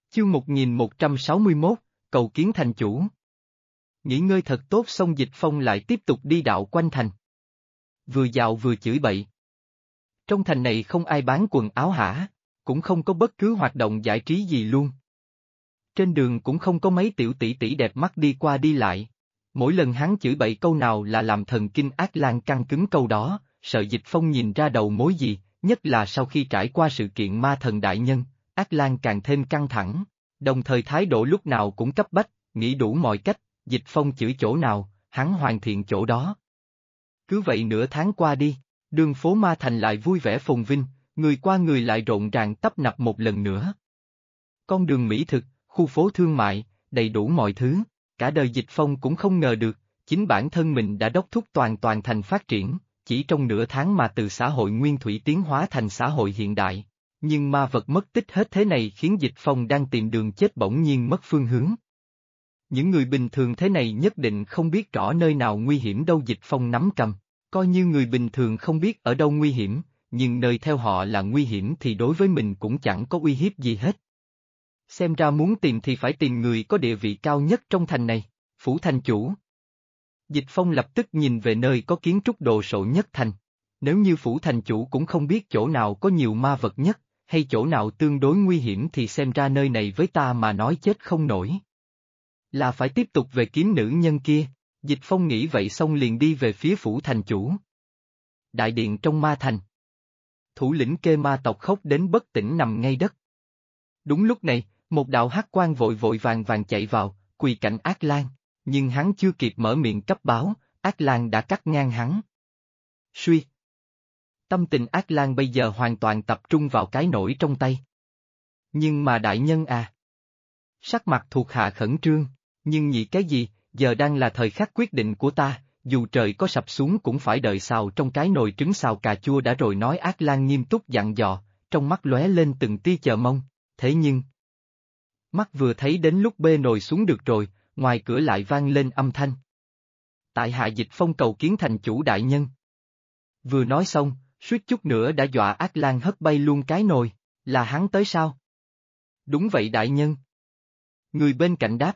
Chương 1161, cầu kiến thành chủ. Nghỉ ngơi thật tốt xong Dịch Phong lại tiếp tục đi đạo quanh thành. Vừa dạo vừa chửi bậy. Trong thành này không ai bán quần áo hả, cũng không có bất cứ hoạt động giải trí gì luôn. Trên đường cũng không có mấy tiểu tỷ tỷ đẹp mắt đi qua đi lại. Mỗi lần hắn chửi bậy câu nào là làm thần kinh Ác Lan căng cứng câu đó, sợ Dịch Phong nhìn ra đầu mối gì, nhất là sau khi trải qua sự kiện ma thần đại nhân, Ác Lan càng thêm căng thẳng, đồng thời thái độ lúc nào cũng cấp bách, nghĩ đủ mọi cách, Dịch Phong chửi chỗ nào, hắn hoàn thiện chỗ đó. Cứ vậy nửa tháng qua đi, đường phố ma thành lại vui vẻ phồn vinh, người qua người lại rộn ràng tấp nập một lần nữa. Con đường mỹ thực, khu phố thương mại, đầy đủ mọi thứ, cả đời Dịch Phong cũng không ngờ được, chính bản thân mình đã đốc thúc toàn thành phát triển, chỉ trong nửa tháng mà từ xã hội nguyên thủy tiến hóa thành xã hội hiện đại. Nhưng ma vật mất tích hết thế này khiến Dịch Phong đang tìm đường chết bỗng nhiên mất phương hướng. Những người bình thường thế này nhất định không biết rõ nơi nào nguy hiểm đâu Dịch Phong nắm cầm, coi như người bình thường không biết ở đâu nguy hiểm, nhưng nơi theo họ là nguy hiểm thì đối với mình cũng chẳng có uy hiếp gì hết. Xem ra muốn tìm thì phải tìm người có địa vị cao nhất trong thành này, phủ thành chủ. Dịch Phong lập tức nhìn về nơi có kiến trúc đồ sộ nhất thành. Nếu như phủ thành chủ cũng không biết chỗ nào có nhiều ma vật nhất, hay chỗ nào tương đối nguy hiểm thì xem ra nơi này với ta mà nói chết không nổi. Là phải tiếp tục về kiếm nữ nhân kia, Dịch Phong nghĩ vậy xong liền đi về phía phủ thành chủ. Đại điện trong ma thành. Thủ lĩnh kê ma tộc khóc đến bất tỉnh nằm ngay đất. Đúng lúc này, một đạo hắc quang vội vàng chạy vào, quỳ cạnh Ác Lan, nhưng hắn chưa kịp mở miệng cấp báo, Ác Lan đã cắt ngang hắn. Suy. Tâm tình Ác Lan bây giờ hoàn toàn tập trung vào cái nổi trong tay. Nhưng mà đại nhân à. Sắc mặt thuộc hạ khẩn trương, nhưng nghĩ cái gì, giờ đang là thời khắc quyết định của ta, dù trời có sập xuống cũng phải đợi xào trong cái nồi trứng xào cà chua đã rồi nói Ác Lan nghiêm túc dặn dò, trong mắt lóe lên từng tia chờ mong, thế nhưng. Mắt vừa thấy đến lúc bê nồi xuống được rồi, ngoài cửa lại vang lên âm thanh. Tại hạ Dịch Phong cầu kiến thành chủ đại nhân. Vừa nói xong, suýt chút nữa đã dọa Ác Lan hất bay luôn cái nồi, là hắn tới sao? Đúng vậy đại nhân. Người bên cạnh đáp.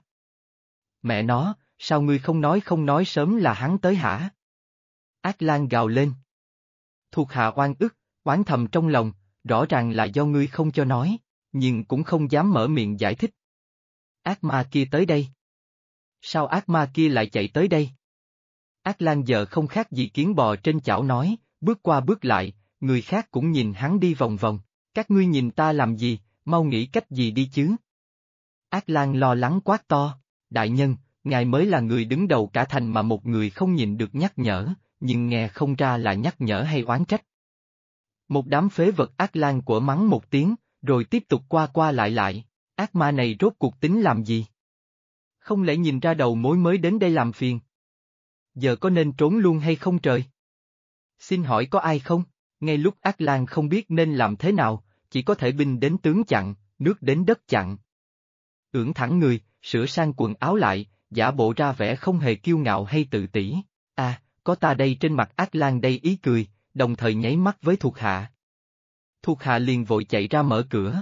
Mẹ nó, sao ngươi không nói sớm là hắn tới hả? Ác Lan gào lên. Thuộc hạ oan ức, oán thầm trong lòng, rõ ràng là do ngươi không cho nói, nhưng cũng không dám mở miệng giải thích. Ác ma kia tới đây. Sao ác ma kia lại chạy tới đây? Ác Lan giờ không khác gì kiến bò trên chảo nói, bước qua bước lại, người khác cũng nhìn hắn đi vòng vòng, các ngươi nhìn ta làm gì, mau nghĩ cách gì đi chứ. Ác Lan lo lắng quát to, đại nhân, ngài mới là người đứng đầu cả thành mà một người không nhìn được nhắc nhở, nhưng nghe không ra là nhắc nhở hay oán trách. Một đám phế vật Ác Lan của mắng một tiếng, rồi tiếp tục qua lại, ác ma này rốt cuộc tính làm gì? Không lẽ nhìn ra đầu mối mới đến đây làm phiền? Giờ có nên trốn luôn hay không trời? Xin hỏi có ai không? Ngay lúc Ác Lan không biết nên làm thế nào, chỉ có thể binh đến tướng chặn, nước đến đất chặn. Ưỡn thẳng người, sửa sang quần áo lại, giả bộ ra vẻ không hề kiêu ngạo hay tự tỷ. À, có ta đây trên mặt Ác Lan đây ý cười, đồng thời nháy mắt với thuộc hạ. Thuộc hạ liền vội chạy ra mở cửa.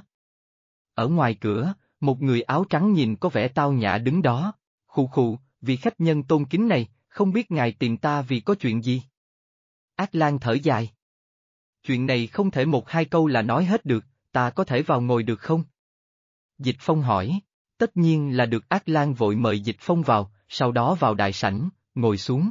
Ở ngoài cửa, một người áo trắng nhìn có vẻ tao nhã đứng đó. Khụ khụ, vị khách nhân tôn kính này, không biết ngài tìm ta vì có chuyện gì? Ác Lan thở dài. Chuyện này không thể một hai câu là nói hết được, ta có thể vào ngồi được không? Dịch Phong hỏi, tất nhiên là được. Ác Lan vội mời Dịch Phong vào, sau đó vào đại sảnh, ngồi xuống.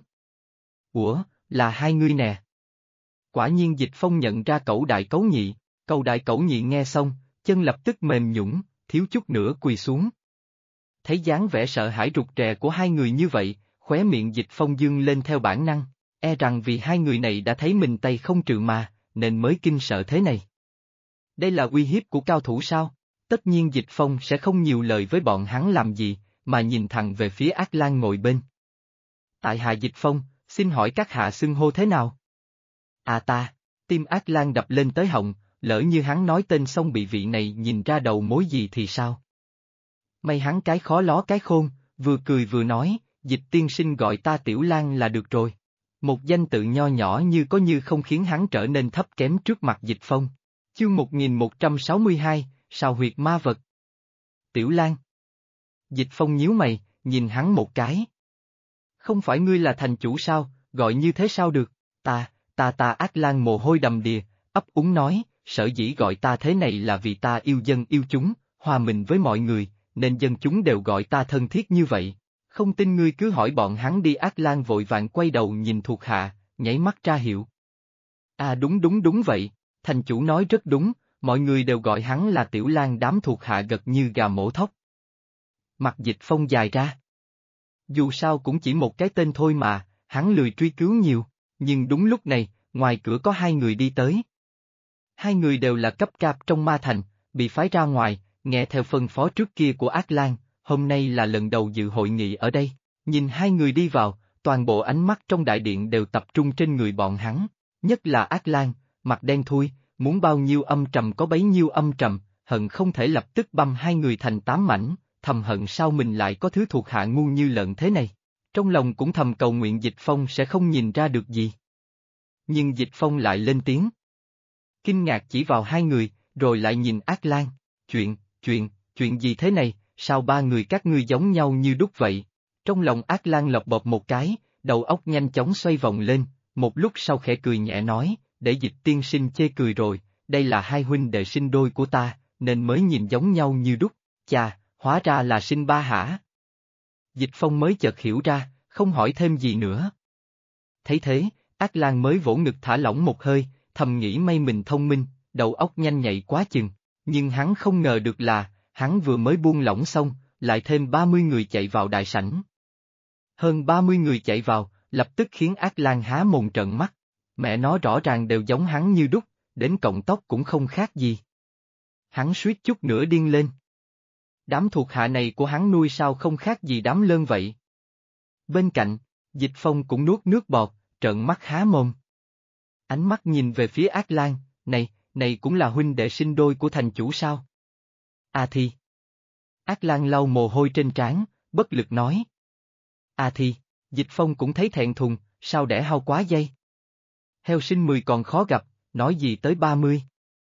Ủa, là hai ngươi nè. Quả nhiên Dịch Phong nhận ra Cẩu Đại Cẩu Nhị, Cẩu Đại Cẩu Nhị nghe xong, chân lập tức mềm nhũn, thiếu chút nữa quỳ xuống. Thấy dáng vẻ sợ hãi rụt rè của hai người như vậy, khóe miệng Dịch Phong dương lên theo bản năng, e rằng vì hai người này đã thấy mình tay không trừ mà, nên mới kinh sợ thế này. Đây là uy hiếp của cao thủ sao? Tất nhiên Dịch Phong sẽ không nhiều lời với bọn hắn làm gì, mà nhìn thẳng về phía Ác Lan ngồi bên. Tại hạ Dịch Phong, xin hỏi các hạ xưng hô thế nào? À ta, tim Ác Lan đập lên tới họng, lỡ như hắn nói tên xong bị vị này nhìn ra đầu mối gì thì sao? May hắn cái khó ló cái khôn, vừa cười vừa nói, Dịch tiên sinh gọi ta Tiểu Lan là được rồi. Một danh tự nho nhỏ như có như không khiến hắn trở nên thấp kém trước mặt Dịch Phong. Chương 1162, Sào huyệt ma vật. Tiểu Lang. Dịch Phong nhíu mày, nhìn hắn một cái. Không phải ngươi là thành chủ sao, gọi như thế sao được, ta Ác Lang mồ hôi đầm đìa, ấp úng nói, sở dĩ gọi ta thế này là vì ta yêu dân yêu chúng, hòa mình với mọi người, nên dân chúng đều gọi ta thân thiết như vậy. Không tin ngươi cứ hỏi bọn hắn đi. Ác Lang vội vàng quay đầu nhìn thuộc hạ, nháy mắt ra hiệu. À đúng vậy, thành chủ nói rất đúng, mọi người đều gọi hắn là Tiểu Lang. Đám thuộc hạ gật như gà mổ thóc. Mặt Dịch Phong dài ra. Dù sao cũng chỉ một cái tên thôi mà, hắn lười truy cứu nhiều, nhưng đúng lúc này, ngoài cửa có hai người đi tới. Hai người đều là cấp cáp trong ma thành, bị phái ra ngoài, nghe theo phân phó trước kia của Ác Lang, hôm nay là lần đầu dự hội nghị ở đây. Nhìn hai người đi vào, toàn bộ ánh mắt trong đại điện đều tập trung trên người bọn hắn, nhất là Ác Lang, mặt đen thui, muốn bao nhiêu âm trầm có bấy nhiêu âm trầm, hận không thể lập tức băm hai người thành 8 mảnh, thầm hận sao mình lại có thứ thuộc hạ ngu như lợn thế này. Trong lòng cũng thầm cầu nguyện Dịch Phong sẽ không nhìn ra được gì. Nhưng Dịch Phong lại lên tiếng. Kinh ngạc chỉ vào hai người, rồi lại nhìn Ác Lang, chuyện gì thế này, sao ba người các ngươi giống nhau như đúc vậy? Trong lòng Ác Lang lộc bộp một cái, đầu óc nhanh chóng xoay vòng lên, một lúc sau khẽ cười nhẹ nói, để Dịch tiên sinh chê cười rồi, đây là hai huynh đệ sinh đôi của ta, nên mới nhìn giống nhau như đúc, chà, hóa ra là sinh ba hả? Dịch Phong mới chợt hiểu ra, không hỏi thêm gì nữa. Thấy thế, Ác Lang mới vỗ ngực thả lỏng một hơi, thầm nghĩ may mình thông minh, đầu óc nhanh nhạy quá chừng, nhưng hắn không ngờ được là, hắn vừa mới buông lỏng xong, lại thêm 30 người chạy vào đại sảnh. Hơn 30 người chạy vào, lập tức khiến Ác Lang há mồm trợn mắt, mẹ nó rõ ràng đều giống hắn như đúc, đến cọng tóc cũng không khác gì. Hắn suýt chút nữa điên lên. Đám thuộc hạ này của hắn nuôi sao không khác gì đám lơn vậy. Bên cạnh, Dịch Phong cũng nuốt nước bọt, trợn mắt há mồm. Ánh mắt nhìn về phía Ác Lang, này cũng là huynh đệ sinh đôi của thành chủ sao? À thì. Ác Lang lau mồ hôi trên trán, bất lực nói. À thì, Dịch Phong cũng thấy thẹn thùng, sao đẻ hao quá dây. Heo sinh 10 còn khó gặp, nói gì tới 30.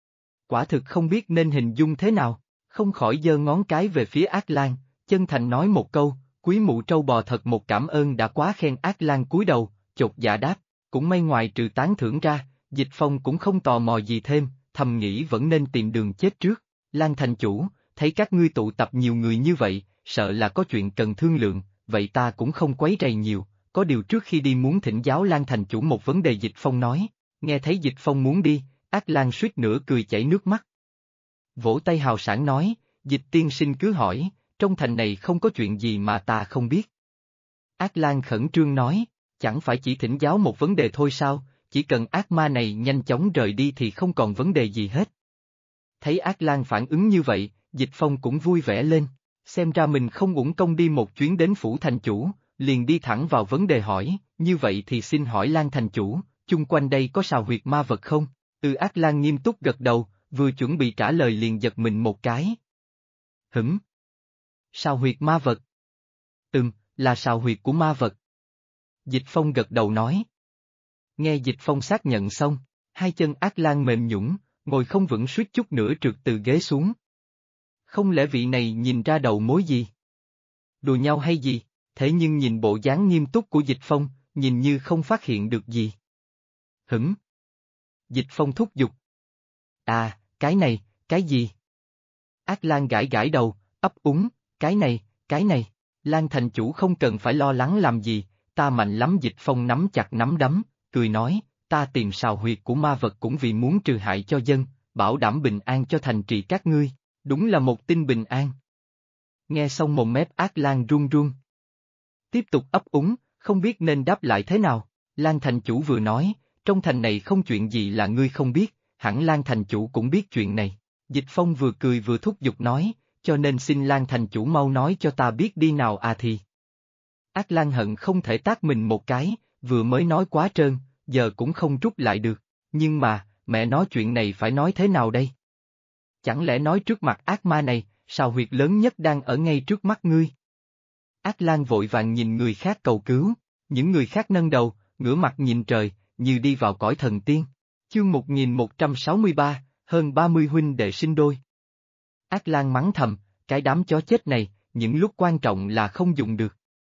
Quả thực không biết nên hình dung thế nào, không khỏi giơ ngón cái về phía Ác Lang, chân thành nói một câu, quý mụ trâu bò thật một cảm ơn đã quá khen. Ác Lang cúi đầu, chột dạ đáp, cũng may ngoài trừ tán thưởng ra, Dịch Phong cũng không tò mò gì thêm, thầm nghĩ vẫn nên tìm đường chết trước. Lang thành chủ, thấy các ngươi tụ tập nhiều người như vậy, sợ là có chuyện cần thương lượng, vậy ta cũng không quấy rầy nhiều, có điều trước khi đi muốn thỉnh giáo Lang thành chủ một vấn đề. Dịch Phong nói, nghe thấy Dịch Phong muốn đi, Ác Lang suýt nữa cười chảy nước mắt. Vỗ tay hào sảng nói, Dịch tiên sinh cứ hỏi, trong thành này không có chuyện gì mà ta không biết. Ác Lang khẩn trương nói, chẳng phải chỉ thỉnh giáo một vấn đề thôi sao, chỉ cần ác ma này nhanh chóng rời đi thì không còn vấn đề gì hết. Thấy Ác Lang phản ứng như vậy, Dịch Phong cũng vui vẻ lên, xem ra mình không uổng công đi một chuyến đến phủ thành chủ, liền đi thẳng vào vấn đề hỏi, như vậy thì xin hỏi Lang thành chủ, chung quanh đây có sào huyệt ma vật không? Ác Lang nghiêm túc gật đầu, vừa chuẩn bị trả lời liền giật mình một cái. Sào huyệt ma vật? Là sào huyệt của ma vật. Dịch Phong gật đầu nói. Nghe Dịch Phong xác nhận xong, hai chân Ác Lang mềm nhũn, ngồi không vững suýt chút nữa trượt từ ghế xuống. Không lẽ vị này nhìn ra đầu mối gì? Đùa nhau hay gì? Thế nhưng nhìn bộ dáng nghiêm túc của Dịch Phong, nhìn như không phát hiện được gì. Dịch Phong thúc giục. À, cái gì? Ác Lang gãi gãi đầu, ấp úng, cái này, Lang thành chủ không cần phải lo lắng làm gì, ta mạnh lắm. Dịch Phong nắm chặt nắm đấm, cười nói, ta tìm sào huyệt của ma vật cũng vì muốn trừ hại cho dân, bảo đảm bình an cho thành trì các ngươi, đúng là một tin bình an. Nghe xong mồm mép Ác Lang run run. Tiếp tục ấp úng, không biết nên đáp lại thế nào. Lang thành chủ vừa nói, trong thành này không chuyện gì là ngươi không biết, hẳn Lang thành chủ cũng biết chuyện này. Dịch Phong vừa cười vừa thúc giục nói, cho nên xin Lang thành chủ mau nói cho ta biết đi nào. À thì. Ác Lang hận không thể tát mình một cái, vừa mới nói quá trơn, giờ cũng không rút lại được, nhưng mà, mẹ nói chuyện này phải nói thế nào đây? Chẳng lẽ nói trước mặt ác ma này, sào huyệt lớn nhất đang ở ngay trước mắt ngươi? Ác Lang vội vàng nhìn người khác cầu cứu, những người khác nâng đầu, ngửa mặt nhìn trời, như đi vào cõi thần tiên. Chương 1163, hơn 30 huynh đệ sinh đôi. Ác Lang mắng thầm, cái đám chó chết này, những lúc quan trọng là không dùng được.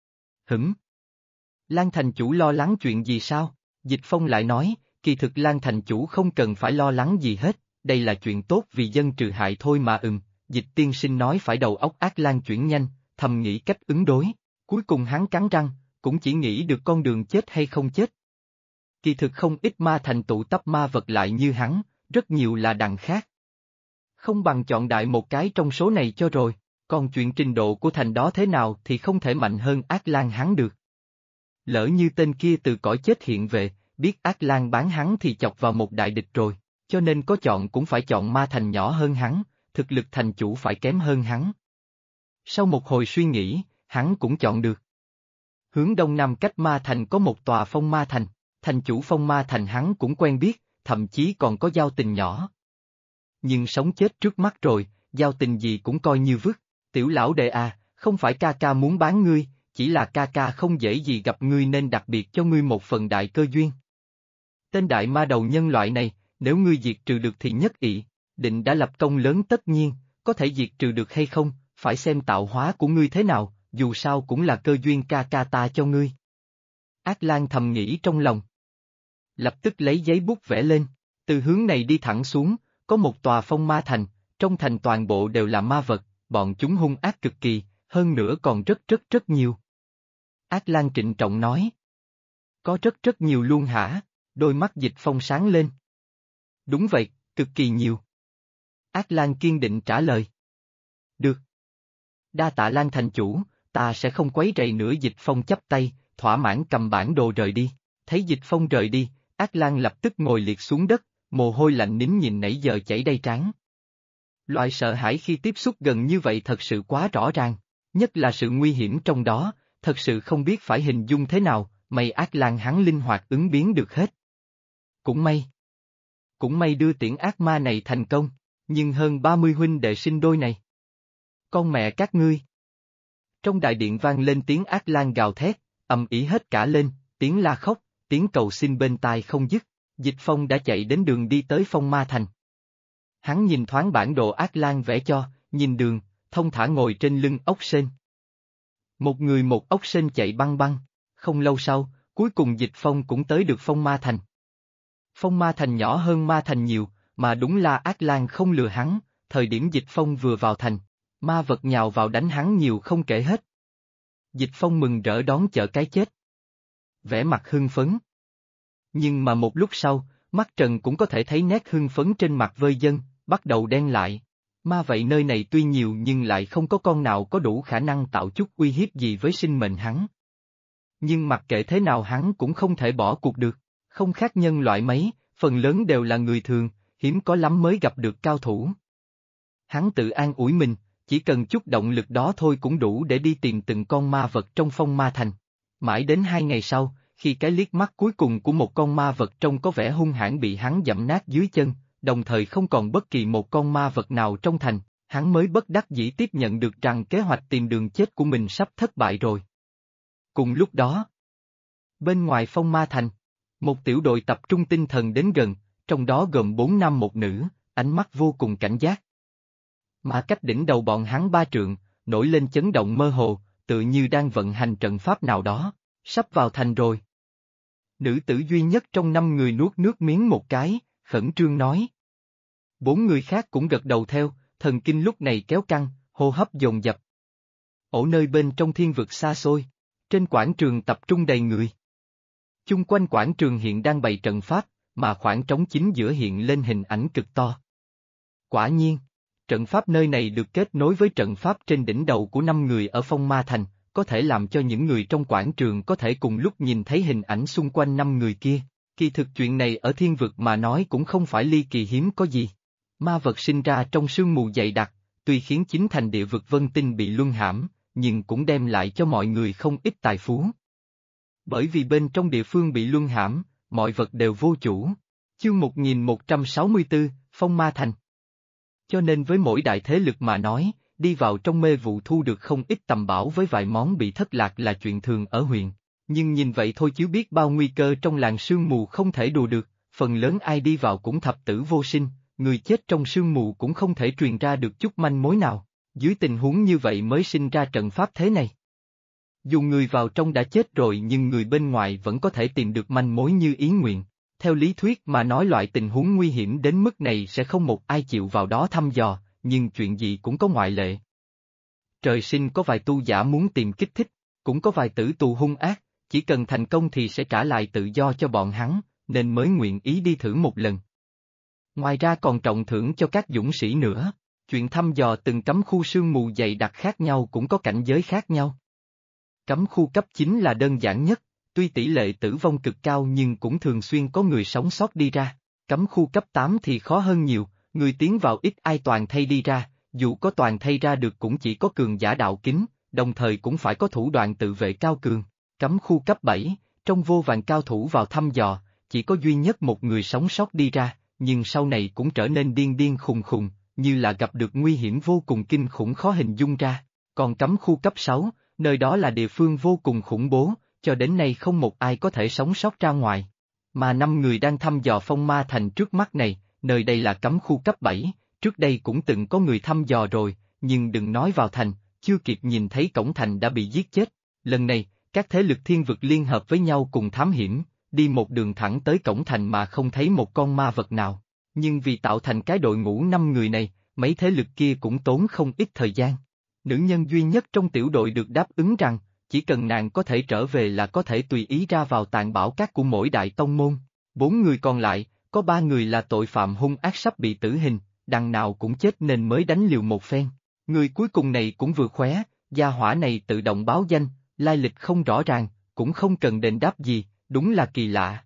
Lan thành chủ lo lắng chuyện gì sao? Dịch Phong lại nói, kỳ thực Lan thành chủ không cần phải lo lắng gì hết, đây là chuyện tốt vì dân trừ hại thôi mà. Dịch tiên sinh nói phải đầu óc Ác Lan chuyển nhanh, thầm nghĩ cách ứng đối. Cuối cùng hắn cắn răng, cũng chỉ nghĩ được con đường chết hay không chết. Kỳ thực không ít ma thành tụ tập ma vật lại như hắn, rất nhiều là đằng khác. Không bằng chọn đại một cái trong số này cho rồi, còn chuyện trình độ của thành đó thế nào thì không thể mạnh hơn Ác Lan hắn được. Lỡ như tên kia từ cõi chết hiện về, biết Ác Lan bán hắn thì chọc vào một đại địch rồi, cho nên có chọn cũng phải chọn ma thành nhỏ hơn hắn, thực lực thành chủ phải kém hơn hắn. Sau một hồi suy nghĩ, hắn cũng chọn được. Hướng đông nam cách ma thành có một tòa phong ma thành, thành chủ phong ma thành hắn cũng quen biết, thậm chí còn có giao tình nhỏ. Nhưng sống chết trước mắt rồi, giao tình gì cũng coi như vứt. Tiểu lão đệ à, không phải ca ca muốn bán ngươi, chỉ là ca ca không dễ gì gặp ngươi nên đặc biệt cho ngươi một phần đại cơ duyên. Tên đại ma đầu nhân loại này, nếu ngươi diệt trừ được thì nhất ỷ, định đã lập công lớn tất nhiên, có thể diệt trừ được hay không, phải xem tạo hóa của ngươi thế nào, dù sao cũng là cơ duyên ca ca ta cho ngươi. Ác Lan thầm nghĩ trong lòng. Lập tức lấy giấy bút vẽ lên, từ hướng này đi thẳng xuống, có một tòa phong ma thành, trong thành toàn bộ đều là ma vật, bọn chúng hung ác cực kỳ, hơn nữa còn rất nhiều. Ác Lan trịnh trọng nói. Có rất nhiều luôn hả? Đôi mắt Dịch Phong sáng lên. Đúng vậy, cực kỳ nhiều. Ác Lan kiên định trả lời. Được. Đa tạ Lan thành chủ, ta sẽ không quấy rầy nữa. Dịch Phong chắp tay, thỏa mãn cầm bản đồ rời đi. Thấy Dịch Phong rời đi, Ác Lan lập tức ngồi liệt xuống đất, mồ hôi lạnh nín nhìn nãy giờ chảy đầy trán. Loại sợ hãi khi tiếp xúc gần như vậy thật sự quá rõ ràng, nhất là sự nguy hiểm trong đó, thật sự không biết phải hình dung thế nào, may Ác Lan hắn linh hoạt ứng biến được hết. Cũng may đưa tiễn ác ma này thành công, nhưng hơn 30 huynh đệ sinh đôi này. Con mẹ các ngươi. Trong đại điện vang lên tiếng Ác Lan gào thét, ầm ĩ hết cả lên, tiếng la khóc, tiếng cầu xin bên tai không dứt. Dịch Phong đã chạy đến đường đi tới phong ma thành. Hắn nhìn thoáng bản đồ Ác Lan vẽ cho, nhìn đường, thông thả ngồi trên lưng ốc sên. Một người một ốc sên chạy băng băng, không lâu sau, cuối cùng Dịch Phong cũng tới được phong ma thành. Phong ma thành nhỏ hơn ma thành nhiều, mà đúng là Ác Lan không lừa hắn, thời điểm Dịch Phong vừa vào thành, ma vật nhào vào đánh hắn nhiều không kể hết. Dịch Phong mừng rỡ đón chợ cái chết. Vẻ mặt hưng phấn. Nhưng mà một lúc sau, mắt Trần cũng có thể thấy nét hưng phấn trên mặt vơi dân, bắt đầu đen lại. Ma vậy nơi này tuy nhiều nhưng lại không có con nào có đủ khả năng tạo chút uy hiếp gì với sinh mệnh hắn. Nhưng mặc kệ thế nào hắn cũng không thể bỏ cuộc được, không khác nhân loại mấy, phần lớn đều là người thường, hiếm có lắm mới gặp được cao thủ. Hắn tự an ủi mình, chỉ cần chút động lực đó thôi cũng đủ để đi tìm từng con ma vật trong phong ma thành. Mãi đến 2 ngày sau, khi cái liếc mắt cuối cùng của một con ma vật trông có vẻ hung hãn bị hắn dẫm nát dưới chân, đồng thời không còn bất kỳ một con ma vật nào trong thành, hắn mới bất đắc dĩ tiếp nhận được rằng kế hoạch tìm đường chết của mình sắp thất bại rồi. Cùng lúc đó, bên ngoài phong ma thành, một tiểu đội tập trung tinh thần đến gần, trong đó gồm 4 nam một nữ, ánh mắt vô cùng cảnh giác. Mà cách đỉnh đầu bọn hắn 3 trượng, nổi lên chấn động mơ hồ, tự như đang vận hành trận pháp nào đó, sắp vào thành rồi. Nữ tử duy nhất trong 5 người nuốt nước miếng một cái, khẩn trương nói. 4 người khác cũng gật đầu theo, thần kinh lúc này kéo căng, hô hấp dồn dập. Ở nơi bên trong thiên vực xa xôi, trên quảng trường tập trung đầy người. Chung quanh quảng trường hiện đang bày trận pháp, mà khoảng trống chính giữa hiện lên hình ảnh cực to. Quả nhiên, trận pháp nơi này được kết nối với trận pháp trên đỉnh đầu của 5 người ở phong ma thành, có thể làm cho những người trong quảng trường có thể cùng lúc nhìn thấy hình ảnh xung quanh 5 người kia. Kỳ thực chuyện này ở thiên vực mà nói cũng không phải ly kỳ hiếm có gì. Ma vật sinh ra trong sương mù dày đặc, tuy khiến chính thành địa vực vân tinh bị luân hãm, nhưng cũng đem lại cho mọi người không ít tài phú. Bởi vì bên trong địa phương bị luân hãm, mọi vật đều vô chủ. Chương 1164, Phong Ma Thành. Cho nên với mỗi đại thế lực mà nói, đi vào trong mê vụ thu được không ít tầm bảo với vài món bị thất lạc là chuyện thường ở huyện. Nhưng nhìn vậy thôi chứ biết bao nguy cơ trong làng sương mù không thể đùa được, phần lớn ai đi vào cũng thập tử vô sinh, người chết trong sương mù cũng không thể truyền ra được chút manh mối nào. Dưới tình huống như vậy mới sinh ra trận pháp thế này. Dù người vào trong đã chết rồi nhưng người bên ngoài vẫn có thể tìm được manh mối như ý nguyện. Theo lý thuyết mà nói loại tình huống nguy hiểm đến mức này sẽ không một ai chịu vào đó thăm dò, nhưng chuyện gì cũng có ngoại lệ. Trời sinh có vài tu giả muốn tìm kích thích, cũng có vài tử tù hung ác, chỉ cần thành công thì sẽ trả lại tự do cho bọn hắn, nên mới nguyện ý đi thử một lần. Ngoài ra còn trọng thưởng cho các dũng sĩ nữa, chuyện thăm dò từng cấm khu sương mù dày đặc khác nhau cũng có cảnh giới khác nhau. Cấm khu cấp 9 là đơn giản nhất, tuy tỷ lệ tử vong cực cao nhưng cũng thường xuyên có người sống sót đi ra. Cấm khu cấp 8 thì khó hơn nhiều, người tiến vào ít ai toàn thay đi ra, dù có toàn thay ra được cũng chỉ có cường giả đạo kính, đồng thời cũng phải có thủ đoạn tự vệ cao cường. Cấm khu cấp 7, trong vô vàn cao thủ vào thăm dò, chỉ có duy nhất một người sống sót đi ra, nhưng sau này cũng trở nên điên điên khùng khùng, như là gặp được nguy hiểm vô cùng kinh khủng khó hình dung ra. Còn cấm khu cấp 6, nơi đó là địa phương vô cùng khủng bố, cho đến nay không một ai có thể sống sót ra ngoài. Mà 5 người đang thăm dò phong ma thành trước mắt này, nơi đây là cấm khu cấp 7, trước đây cũng từng có người thăm dò rồi, nhưng đừng nói vào thành, chưa kịp nhìn thấy cổng thành đã bị giết chết. Lần này, các thế lực thiên vực liên hợp với nhau cùng thám hiểm, đi một đường thẳng tới cổng thành mà không thấy một con ma vật nào. Nhưng vì tạo thành cái đội ngũ 5 người này, mấy thế lực kia cũng tốn không ít thời gian. Nữ nhân duy nhất trong tiểu đội được đáp ứng rằng, chỉ cần nàng có thể trở về là có thể tùy ý ra vào tàng bảo các của mỗi đại tông môn. 4 người còn lại, có 3 người là tội phạm hung ác sắp bị tử hình, đằng nào cũng chết nên mới đánh liều một phen. Người cuối cùng này cũng vừa khóe, gia hỏa này tự động báo danh, lai lịch không rõ ràng, cũng không cần đền đáp gì, đúng là kỳ lạ.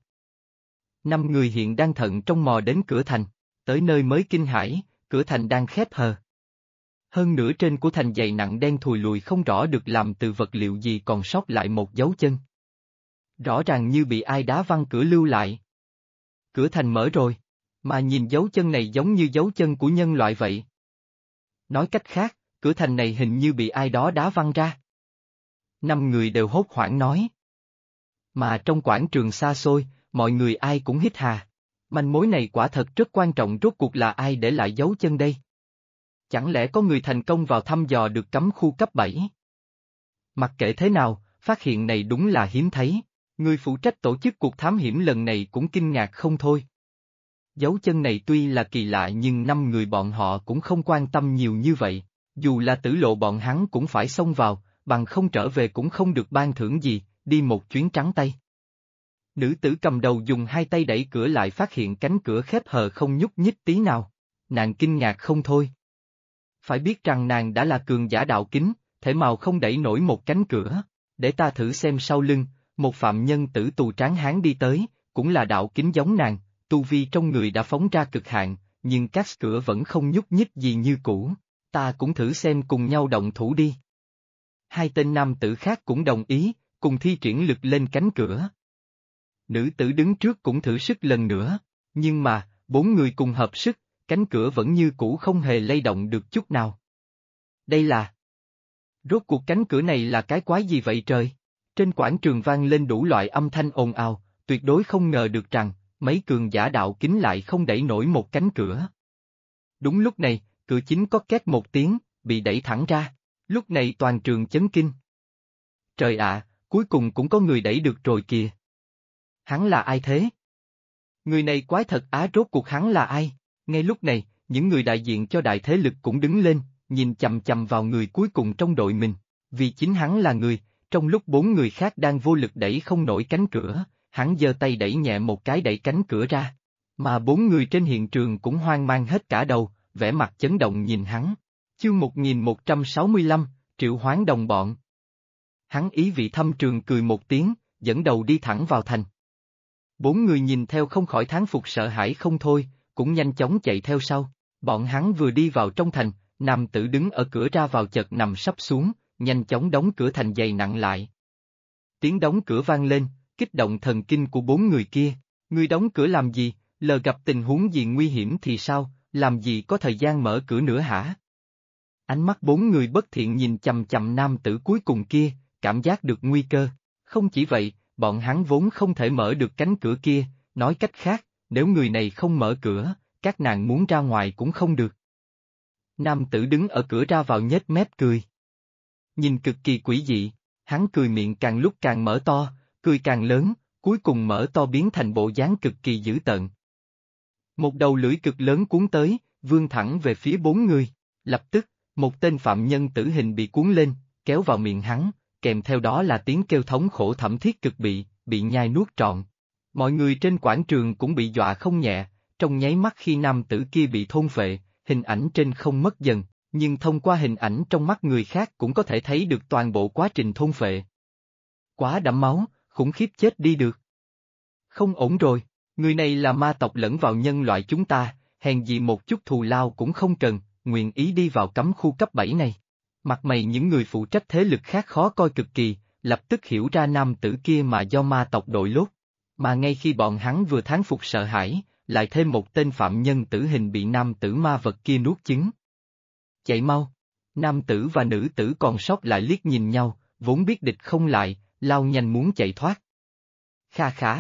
5 người hiện đang thận trong mò đến cửa thành, tới nơi mới kinh hãi, cửa thành đang khép hờ. Hơn nửa trên của thành dày nặng đen thùi lùi không rõ được làm từ vật liệu gì còn sót lại một dấu chân. Rõ ràng như bị ai đá văng cửa lưu lại. Cửa thành mở rồi, mà nhìn dấu chân này giống như dấu chân của nhân loại vậy. Nói cách khác, cửa thành này hình như bị ai đó đá văng ra. 5 người đều hốt hoảng nói. Mà trong quảng trường xa xôi, mọi người ai cũng hít hà. Manh mối này quả thật rất quan trọng, rốt cuộc là ai để lại dấu chân đây? Chẳng lẽ có người thành công vào thăm dò được cấm khu cấp 7? Mặc kệ thế nào, phát hiện này đúng là hiếm thấy, người phụ trách tổ chức cuộc thám hiểm lần này cũng kinh ngạc không thôi. Dấu chân này tuy là kỳ lạ nhưng 5 người bọn họ cũng không quan tâm nhiều như vậy, dù là tử lộ bọn hắn cũng phải xông vào, bằng không trở về cũng không được ban thưởng gì, đi một chuyến trắng tay. Nữ tử cầm đầu dùng 2 tay đẩy cửa lại phát hiện cánh cửa khép hờ không nhúc nhích tí nào. Nàng kinh ngạc không thôi. Phải biết rằng nàng đã là cường giả đạo kính, thể màu không đẩy nổi một cánh cửa. Để ta thử xem sau lưng, một phạm nhân tử tù tráng hán đi tới, cũng là đạo kính giống nàng, tu vi trong người đã phóng ra cực hạn, nhưng các cửa vẫn không nhúc nhích gì như cũ. Ta cũng thử xem, cùng nhau động thủ đi. 2 tên nam tử khác cũng đồng ý, cùng thi triển lực lên cánh cửa. Nữ tử đứng trước cũng thử sức lần nữa, nhưng mà, 4 người cùng hợp sức, cánh cửa vẫn như cũ không hề lay động được chút nào. Đây là... Rốt cuộc cánh cửa này là cái quái gì vậy trời? Trên quảng trường vang lên đủ loại âm thanh ồn ào, tuyệt đối không ngờ được rằng, mấy cường giả đạo kính lại không đẩy nổi một cánh cửa. Đúng lúc này, cửa chính có két một tiếng, bị đẩy thẳng ra, lúc này toàn trường chấn kinh. Trời ạ, cuối cùng cũng có người đẩy được rồi kìa. Hắn là ai thế? Người này quái thật á, rốt cuộc hắn là ai? Ngay lúc này, những người đại diện cho đại thế lực cũng đứng lên, nhìn chằm chằm vào người cuối cùng trong đội mình, vì chính hắn là người, trong lúc 4 người khác đang vô lực đẩy không nổi cánh cửa, hắn giơ tay đẩy nhẹ một cái đẩy cánh cửa ra, mà 4 người trên hiện trường cũng hoang mang hết cả đầu, vẻ mặt chấn động nhìn hắn. Chương 1165, Triệu Hoán đồng bọn. Hắn ý vị thâm trường cười một tiếng, dẫn đầu đi thẳng vào thành. 4 người nhìn theo không khỏi thán phục sợ hãi không thôi, cũng nhanh chóng chạy theo sau. Bọn hắn vừa đi vào trong thành, nam tử đứng ở cửa ra vào chợt nằm sấp xuống, nhanh chóng đóng cửa thành dày nặng lại. Tiếng đóng cửa vang lên, kích động thần kinh của 4 người kia. Ngươi đóng cửa làm gì, lờ gặp tình huống gì nguy hiểm thì sao, làm gì có thời gian mở cửa nữa hả? Ánh mắt 4 người bất thiện nhìn chằm chằm nam tử cuối cùng kia, cảm giác được nguy cơ. Không chỉ vậy, bọn hắn vốn không thể mở được cánh cửa kia, nói cách khác, nếu người này không mở cửa, các nàng muốn ra ngoài cũng không được. Nam tử đứng ở cửa ra vào nhếch mép cười. Nhìn cực kỳ quỷ dị, hắn cười miệng càng lúc càng mở to, cười càng lớn, cuối cùng mở to biến thành bộ dáng cực kỳ dữ tợn. Một đầu lưỡi cực lớn cuốn tới, vươn thẳng về phía bốn người. Lập tức, một tên phạm nhân tử hình bị cuốn lên, kéo vào miệng hắn, kèm theo đó là tiếng kêu thống khổ thảm thiết cực bị nhai nuốt trọn. Mọi người trên quảng trường cũng bị dọa không nhẹ, trong nháy mắt khi nam tử kia bị thôn phệ, hình ảnh trên không mất dần, nhưng thông qua hình ảnh trong mắt người khác cũng có thể thấy được toàn bộ quá trình thôn phệ. Quá đẫm máu, khủng khiếp chết đi được. Không ổn rồi, người này là ma tộc lẫn vào nhân loại chúng ta, hèn gì một chút thù lao cũng không cần, nguyện ý đi vào cấm khu cấp 7 này. Mặt mày những người phụ trách thế lực khác khó coi cực kỳ, lập tức hiểu ra nam tử kia mà do ma tộc đội lốt. Mà ngay khi bọn hắn vừa thán phục sợ hãi, lại thêm một tên phạm nhân tử hình bị nam tử ma vật kia nuốt chửng. Chạy mau! Nam tử và nữ tử còn sót lại liếc nhìn nhau, vốn biết địch không lại, lao nhanh muốn chạy thoát. Kha khá!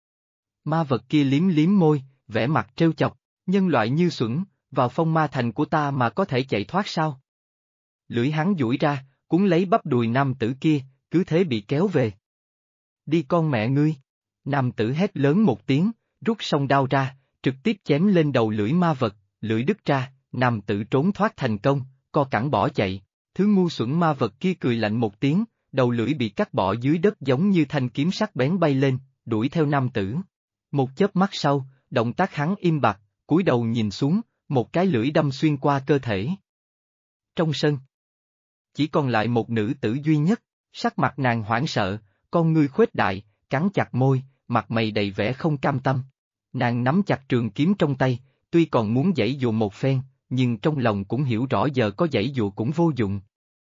Ma vật kia liếm liếm môi, vẻ mặt trêu chọc, nhân loại như xuẩn, vào phong ma thành của ta mà có thể chạy thoát sao? Lưỡi hắn duỗi ra, cuốn lấy bắp đùi nam tử kia, cứ thế bị kéo về. Đi con mẹ ngươi! Nam tử hét lớn một tiếng, rút song đao ra, trực tiếp chém lên đầu lưỡi ma vật, lưỡi đứt ra, nam tử trốn thoát thành công, co cẳng bỏ chạy. Thứ ngu xuẩn ma vật kia cười lạnh một tiếng, đầu lưỡi bị cắt bỏ dưới đất giống như thanh kiếm sắc bén bay lên, đuổi theo nam tử. Một chớp mắt sau, động tác hắn im bặt, cúi đầu nhìn xuống, một cái lưỡi đâm xuyên qua cơ thể. Trong sân, chỉ còn lại một nữ tử duy nhất, sắc mặt nàng hoảng sợ, con ngươi khuếch đại, cắn chặt môi, mặt mày đầy vẻ không cam tâm. Nàng nắm chặt trường kiếm trong tay, tuy còn muốn giãy dụa một phen, nhưng trong lòng cũng hiểu rõ giờ có giãy dụa cũng vô dụng.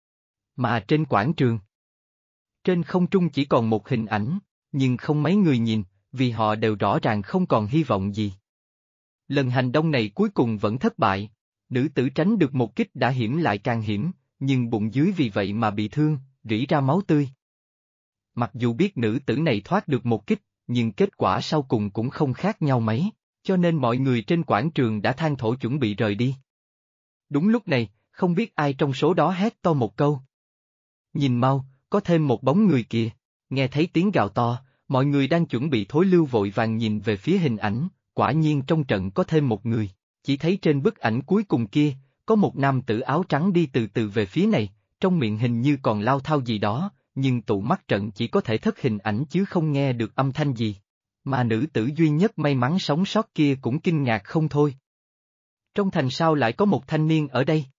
Mà trên quảng trường, trên không trung chỉ còn một hình ảnh, nhưng không mấy người nhìn, vì họ đều rõ ràng không còn hy vọng gì. Lần hành động này cuối cùng vẫn thất bại, nữ tử tránh được một kích đã hiểm lại càng hiểm, nhưng bụng dưới vì vậy mà bị thương, rỉ ra máu tươi. Mặc dù biết nữ tử này thoát được một kích, nhưng kết quả sau cùng cũng không khác nhau mấy, cho nên mọi người trên quảng trường đã than thở chuẩn bị rời đi. Đúng lúc này, không biết ai trong số đó hét to một câu. Nhìn mau, có thêm một bóng người kìa, nghe thấy tiếng gào to, mọi người đang chuẩn bị thối lưu vội vàng nhìn về phía hình ảnh, quả nhiên trong trận có thêm một người, chỉ thấy trên bức ảnh cuối cùng kia, có một nam tử áo trắng đi từ từ về phía này, trong miệng hình như còn lao thao gì đó, nhưng tụ mắt trận chỉ có thể thất hình ảnh chứ không nghe được âm thanh gì. Mà nữ tử duy nhất may mắn sống sót kia cũng kinh ngạc không thôi. Trong thành sao lại có một thanh niên ở đây?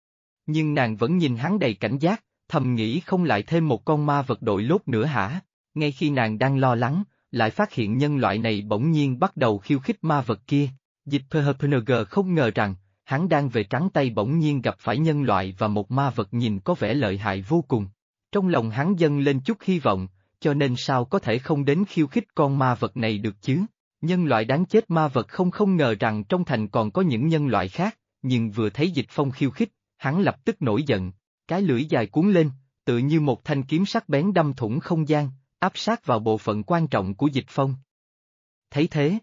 Nhưng nàng vẫn nhìn hắn đầy cảnh giác, thầm nghĩ không lại thêm một con ma vật đội lốt nữa hả? Ngay khi nàng đang lo lắng, lại phát hiện nhân loại này bỗng nhiên bắt đầu khiêu khích ma vật kia. Dịch PHPNG không ngờ rằng, hắn đang về trắng tay bỗng nhiên gặp phải nhân loại và một ma vật nhìn có vẻ lợi hại vô cùng. Trong lòng hắn dâng lên chút hy vọng, cho nên sao có thể không đến khiêu khích con ma vật này được chứ? Nhân loại đáng chết ma vật không ngờ rằng trong thành còn có những nhân loại khác, nhưng vừa thấy Dịch Phong khiêu khích, hắn lập tức nổi giận, cái lưỡi dài cuốn lên, tựa như một thanh kiếm sắc bén đâm thủng không gian, áp sát vào bộ phận quan trọng của Dịch Phong. Thấy thế,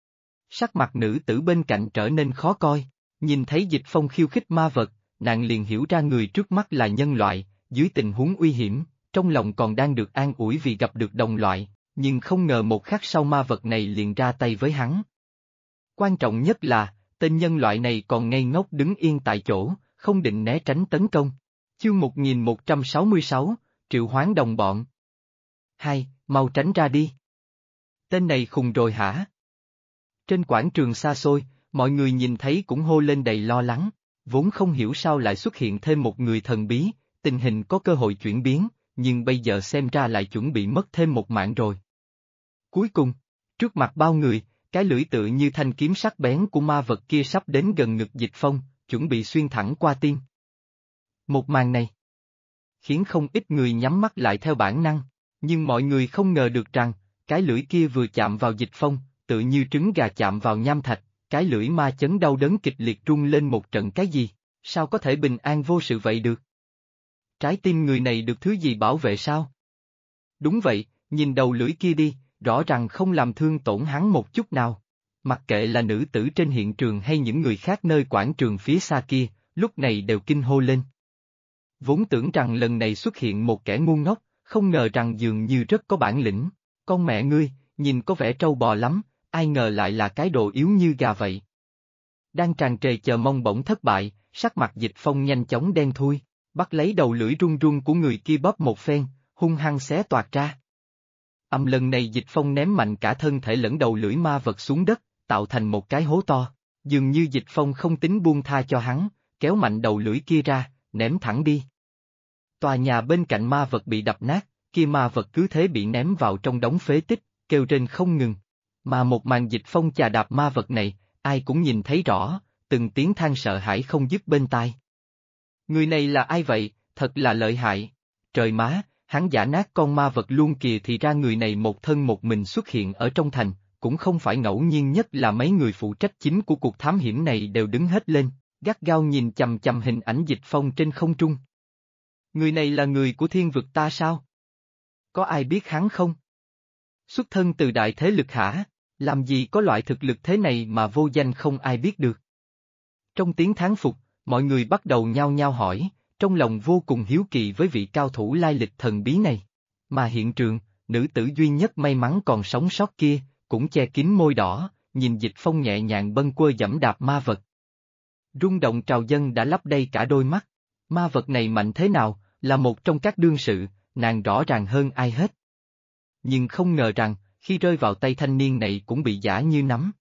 sắc mặt nữ tử bên cạnh trở nên khó coi, nhìn thấy Dịch Phong khiêu khích ma vật, nàng liền hiểu ra người trước mắt là nhân loại, dưới tình huống uy hiểm, trong lòng còn đang được an ủi vì gặp được đồng loại, nhưng không ngờ một khắc sau ma vật này liền ra tay với hắn. Quan trọng nhất là, tên nhân loại này còn ngây ngốc đứng yên tại chỗ, không định né tránh tấn công. Chương 1166, Triệu Hoán đồng bọn. Hai, mau tránh ra đi. Tên này khùng rồi hả? Trên quảng trường xa xôi, mọi người nhìn thấy cũng hô lên đầy lo lắng, vốn không hiểu sao lại xuất hiện thêm một người thần bí, tình hình có cơ hội chuyển biến, nhưng bây giờ xem ra lại chuẩn bị mất thêm một mạng rồi. Cuối cùng, trước mặt bao người, cái lưỡi tựa như thanh kiếm sắc bén của ma vật kia sắp đến gần ngực Dịch Phong, chuẩn bị xuyên thẳng qua tim. Một màn này khiến không ít người nhắm mắt lại theo bản năng, nhưng mọi người không ngờ được rằng, cái lưỡi kia vừa chạm vào Dịch Phong, tự như trứng gà chạm vào nham thạch, cái lưỡi ma chấn đau đớn kịch liệt rung lên một trận cái gì, sao có thể bình an vô sự vậy được? Trái tim người này được thứ gì bảo vệ sao? Đúng vậy, nhìn đầu lưỡi kia đi, rõ ràng không làm thương tổn hắn một chút nào. Mặc kệ là nữ tử trên hiện trường hay những người khác nơi quảng trường phía xa kia, lúc này đều kinh hô lên. Vốn tưởng rằng lần này xuất hiện một kẻ ngu ngốc, không ngờ rằng dường như rất có bản lĩnh. Con mẹ ngươi, nhìn có vẻ trâu bò lắm, ai ngờ lại là cái đồ yếu như gà vậy. Đang tràn trề chờ mong bỗng thất bại, sắc mặt Dịch Phong nhanh chóng đen thui, bắt lấy đầu lưỡi run run của người kia bóp một phen, hung hăng xé toạc ra. Lần này Dịch Phong ném mạnh cả thân thể lẫn đầu lưỡi ma vật xuống đất, tạo thành một cái hố to. Dường như Dịch Phong không tính buông tha cho hắn, kéo mạnh đầu lưỡi kia ra, ném thẳng đi. Tòa nhà bên cạnh ma vật bị đập nát, kia ma vật cứ thế bị ném vào trong đống phế tích, kêu rên không ngừng. Mà một màn Dịch Phong chà đạp ma vật này, ai cũng nhìn thấy rõ, từng tiếng than sợ hãi không dứt bên tai. Người này là ai vậy, thật là lợi hại. Trời má, hắn giả nát con ma vật luôn kìa, thì ra người này một thân một mình xuất hiện ở trong thành, cũng không phải ngẫu nhiên, nhất là mấy người phụ trách chính của cuộc thám hiểm này đều đứng hết lên, gắt gao nhìn chằm chằm hình ảnh Dịch Phong trên không trung. Người này là người của thiên vực ta sao? Có ai biết hắn không? Xuất thân từ đại thế lực hả? Làm gì có loại thực lực thế này mà vô danh không ai biết được? Trong tiếng thán phục, mọi người bắt đầu nhao nhao hỏi, trong lòng vô cùng hiếu kỳ với vị cao thủ lai lịch thần bí này. Mà hiện trường, nữ tử duy nhất may mắn còn sống sót kia, cũng che kín môi đỏ, nhìn Dịch Phong nhẹ nhàng bâng quơ giẫm đạp ma vật. Rung động trào dâng đã lấp đầy cả đôi mắt. Ma vật này mạnh thế nào, là một trong các đương sự, nàng rõ ràng hơn ai hết. Nhưng không ngờ rằng, khi rơi vào tay thanh niên này cũng bị giã như nắm.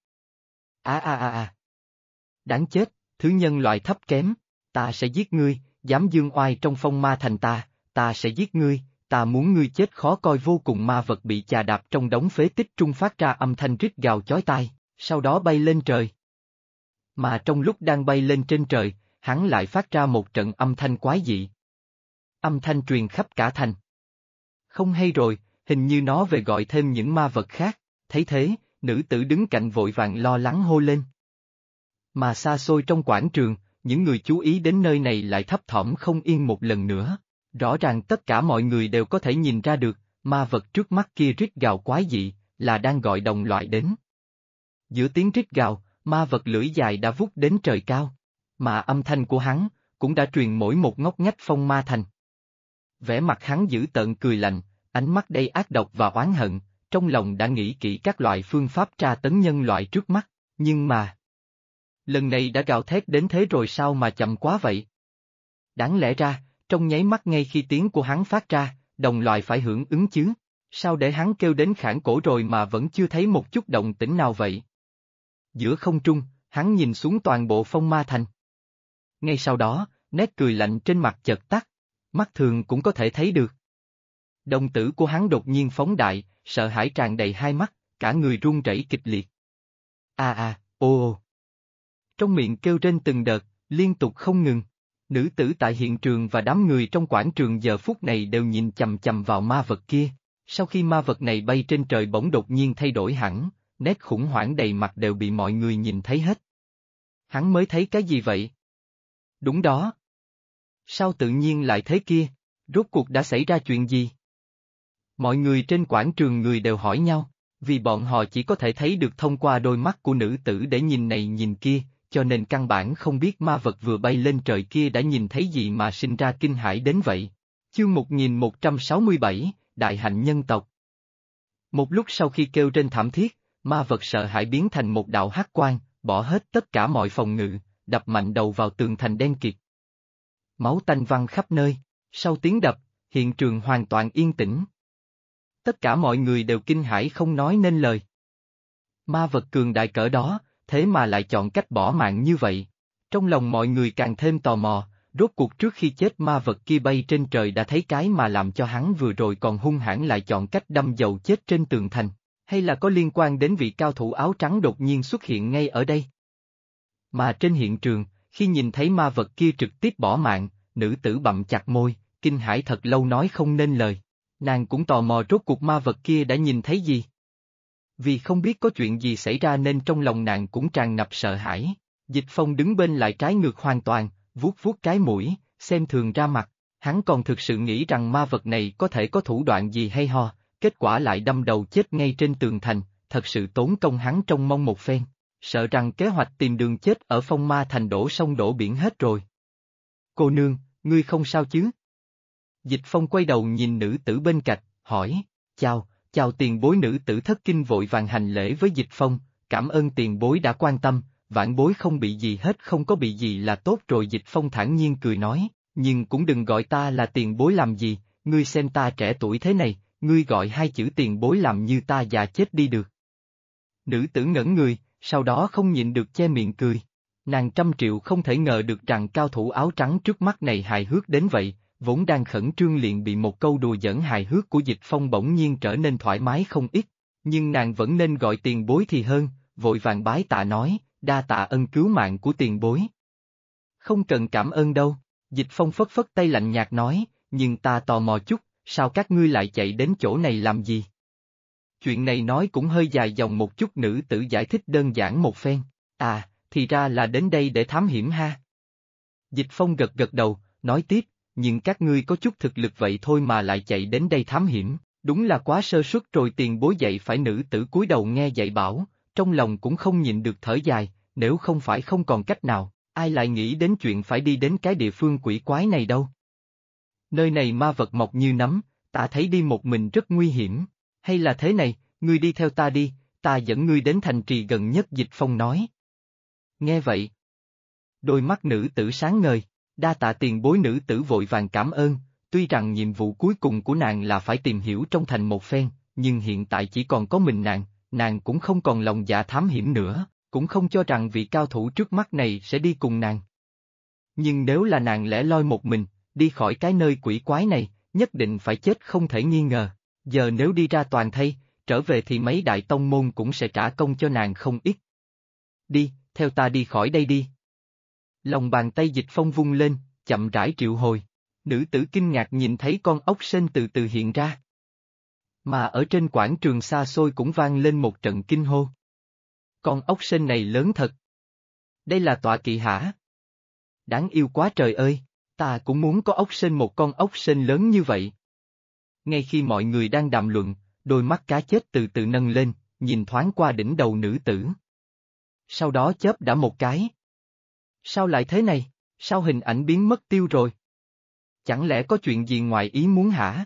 Đáng chết, thứ nhân loại thấp kém, ta sẽ giết ngươi, dám dương oai trong phong ma thành ta sẽ giết ngươi, ta muốn ngươi chết khó coi vô cùng. Ma vật bị chà đạp trong đống phế tích trung phát ra âm thanh rít gào chói tai, sau đó bay lên trời. Mà trong lúc đang bay lên trên trời, hắn lại phát ra một trận âm thanh quái dị. Âm thanh truyền khắp cả thành. Không hay rồi, hình như nó về gọi thêm những ma vật khác, thấy thế, nữ tử đứng cạnh vội vàng lo lắng hô lên. Mà xa xôi trong quảng trường, những người chú ý đến nơi này lại thấp thỏm không yên một lần nữa. Rõ ràng tất cả mọi người đều có thể nhìn ra được, ma vật trước mắt kia rít gào quái dị, là đang gọi đồng loại đến. Giữa tiếng rít gào, ma vật lưỡi dài đã vút đến trời cao, mà âm thanh của hắn, cũng đã truyền mỗi một ngóc ngách phong ma thành. Vẻ mặt hắn dữ tợn cười lạnh, ánh mắt đầy ác độc và oán hận, trong lòng đã nghĩ kỹ các loại phương pháp tra tấn nhân loại trước mắt, nhưng mà... Lần này đã gào thét đến thế rồi sao mà chậm quá vậy? Đáng lẽ ra, trong nháy mắt ngay khi tiếng của hắn phát ra, đồng loại phải hưởng ứng chứ, sao để hắn kêu đến khản cổ rồi mà vẫn chưa thấy một chút động tĩnh nào vậy? Giữa không trung, hắn nhìn xuống toàn bộ phong ma thành. Ngay sau đó, nét cười lạnh trên mặt chợt tắt, mắt thường cũng có thể thấy được. Đồng tử của hắn đột nhiên phóng đại, sợ hãi tràn đầy hai mắt, cả người run rẩy kịch liệt. Ô. Trong miệng kêu rên từng đợt, liên tục không ngừng. Nữ tử tại hiện trường và đám người trong quảng trường giờ phút này đều nhìn chằm chằm vào ma vật kia. Sau khi ma vật này bay trên trời bỗng đột nhiên thay đổi hẳn, nét khủng hoảng đầy mặt đều bị mọi người nhìn thấy hết. Hắn mới thấy cái gì vậy? Đúng đó. Sao tự nhiên lại thế kia? Rốt cuộc đã xảy ra chuyện gì? Mọi người trên quảng trường người đều hỏi nhau, vì bọn họ chỉ có thể thấy được thông qua đôi mắt của nữ tử để nhìn này nhìn kia, cho nên căn bản không biết ma vật vừa bay lên trời kia đã nhìn thấy gì mà sinh ra kinh hãi đến vậy. Chương 1167, Đại hạnh nhân tộc. Một lúc sau khi kêu trên thảm thiết, ma vật sợ hãi biến thành một đạo hắc quang, bỏ hết tất cả mọi phòng ngự, đập mạnh đầu vào tường thành đen kịt. Máu tanh văng khắp nơi, sau tiếng đập, hiện trường hoàn toàn yên tĩnh. Tất cả mọi người đều kinh hãi không nói nên lời. Ma vật cường đại cỡ đó, thế mà lại chọn cách bỏ mạng như vậy. Trong lòng mọi người càng thêm tò mò, rốt cuộc trước khi chết ma vật kia bay trên trời đã thấy cái mà làm cho hắn vừa rồi còn hung hãn lại chọn cách đâm dầu chết trên tường thành, hay là có liên quan đến vị cao thủ áo trắng đột nhiên xuất hiện ngay ở đây. Mà trên hiện trường, khi nhìn thấy ma vật kia trực tiếp bỏ mạng, nữ tử bặm chặt môi, kinh hãi thật lâu nói không nên lời. Nàng cũng tò mò rốt cuộc ma vật kia đã nhìn thấy gì. Vì không biết có chuyện gì xảy ra nên trong lòng nàng cũng tràn ngập sợ hãi. Dịch Phong đứng bên lại trái ngược hoàn toàn, vuốt vuốt cái mũi, xem thường ra mặt. Hắn còn thực sự nghĩ rằng ma vật này có thể có thủ đoạn gì hay ho, kết quả lại đâm đầu chết ngay trên tường thành, thật sự tốn công hắn trông mong một phen. Sợ rằng kế hoạch tìm đường chết ở phong ma thành đổ sông đổ biển hết rồi. Cô nương, ngươi không sao chứ? Dịch Phong quay đầu nhìn nữ tử bên cạnh, hỏi, chào tiền bối. Nữ tử thất kinh vội vàng hành lễ với Dịch Phong, cảm ơn tiền bối đã quan tâm, vãn bối không bị gì hết, không có bị gì là tốt rồi. Dịch Phong thản nhiên cười nói, nhưng cũng đừng gọi ta là tiền bối làm gì, ngươi xem ta trẻ tuổi thế này, ngươi gọi hai chữ tiền bối làm như ta già chết đi được. Nữ tử ngẩn người, sau đó không nhịn được che miệng cười. Nàng trăm triệu không thể ngờ được rằng cao thủ áo trắng trước mắt này hài hước đến vậy, vốn đang khẩn trương liền bị một câu đùa giỡn hài hước của Dịch Phong bỗng nhiên trở nên thoải mái không ít, nhưng nàng vẫn nên gọi tiền bối thì hơn, vội vàng bái tạ nói, đa tạ ân cứu mạng của tiền bối. Không cần cảm ơn đâu, Dịch Phong phất phất tay lạnh nhạt nói, nhưng ta tò mò chút, sao các ngươi lại chạy đến chỗ này làm gì? Chuyện này nói cũng hơi dài dòng một chút. Nữ tử giải thích đơn giản một phen, thì ra là đến đây để thám hiểm ha. Dịch Phong gật gật đầu, nói tiếp, nhưng các ngươi có chút thực lực vậy thôi mà lại chạy đến đây thám hiểm, đúng là quá sơ suất rồi. Tiền bối dạy phải. Nữ tử cúi đầu nghe dạy bảo, trong lòng cũng không nhịn được thở dài, nếu không phải không còn cách nào, ai lại nghĩ đến chuyện phải đi đến cái địa phương quỷ quái này đâu. Nơi này ma vật mọc như nấm, ta thấy đi một mình rất nguy hiểm, hay là thế này, ngươi đi theo ta đi, ta dẫn ngươi đến thành trì gần nhất. Dịch Phong nói. Nghe vậy, đôi mắt nữ tử sáng ngời, đa tạ tiền bối. Nữ tử vội vàng cảm ơn, tuy rằng nhiệm vụ cuối cùng của nàng là phải tìm hiểu trong thành một phen, nhưng hiện tại chỉ còn có mình nàng cũng không còn lòng dạ thám hiểm nữa, cũng không cho rằng vị cao thủ trước mắt này sẽ đi cùng nàng. Nhưng nếu là nàng lẻ loi một mình, đi khỏi cái nơi quỷ quái này, nhất định phải chết không thể nghi ngờ, giờ nếu đi ra toàn thây, trở về thì mấy đại tông môn cũng sẽ trả công cho nàng không ít. Đi, theo ta đi khỏi đây đi. Lòng bàn tay Dịch Phong vung lên, chậm rãi triệu hồi. Nữ tử kinh ngạc nhìn thấy con ốc sên từ từ hiện ra. Mà ở trên quảng trường xa xôi cũng vang lên một trận kinh hô. Con ốc sên này lớn thật. Đây là tọa kỵ hả? Đáng yêu quá trời ơi, ta cũng muốn có ốc sên, một con ốc sên lớn như vậy. Ngay khi mọi người đang đàm luận, đôi mắt cá chết từ từ nâng lên, nhìn thoáng qua đỉnh đầu nữ tử. Sau đó chớp đã một cái. Sao lại thế này? Sao hình ảnh biến mất tiêu rồi? Chẳng lẽ có chuyện gì ngoài ý muốn hả?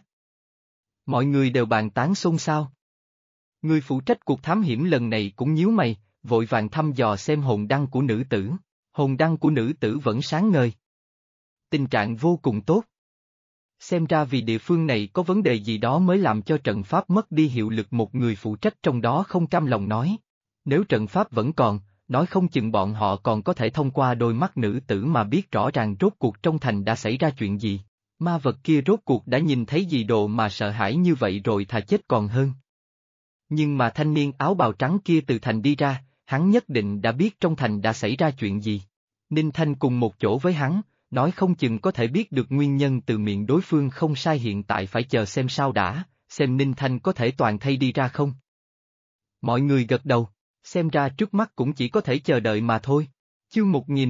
Mọi người đều bàn tán xôn xao. Người phụ trách cuộc thám hiểm lần này cũng nhíu mày, vội vàng thăm dò xem hồn đăng của nữ tử. Hồn đăng của nữ tử vẫn sáng ngời. Tình trạng vô cùng tốt. Xem ra vì địa phương này có vấn đề gì đó mới làm cho trận pháp mất đi hiệu lực. Một người phụ trách trong đó không cam lòng nói. Nếu trận pháp vẫn còn, nói không chừng bọn họ còn có thể thông qua đôi mắt nữ tử mà biết rõ ràng rốt cuộc trong thành đã xảy ra chuyện gì. Ma vật kia rốt cuộc đã nhìn thấy gì đồ mà sợ hãi như vậy rồi, thà chết còn hơn. Nhưng mà thanh niên áo bào trắng kia từ thành đi ra, hắn nhất định đã biết trong thành đã xảy ra chuyện gì. Ninh Thanh cùng một chỗ với hắn, nói không chừng có thể biết được nguyên nhân từ miệng đối phương. Không sai, hiện tại phải chờ xem sao đã, xem Ninh Thanh có thể toàn thây đi ra không. Mọi người gật đầu, xem ra trước mắt cũng chỉ có thể chờ đợi mà thôi. Chương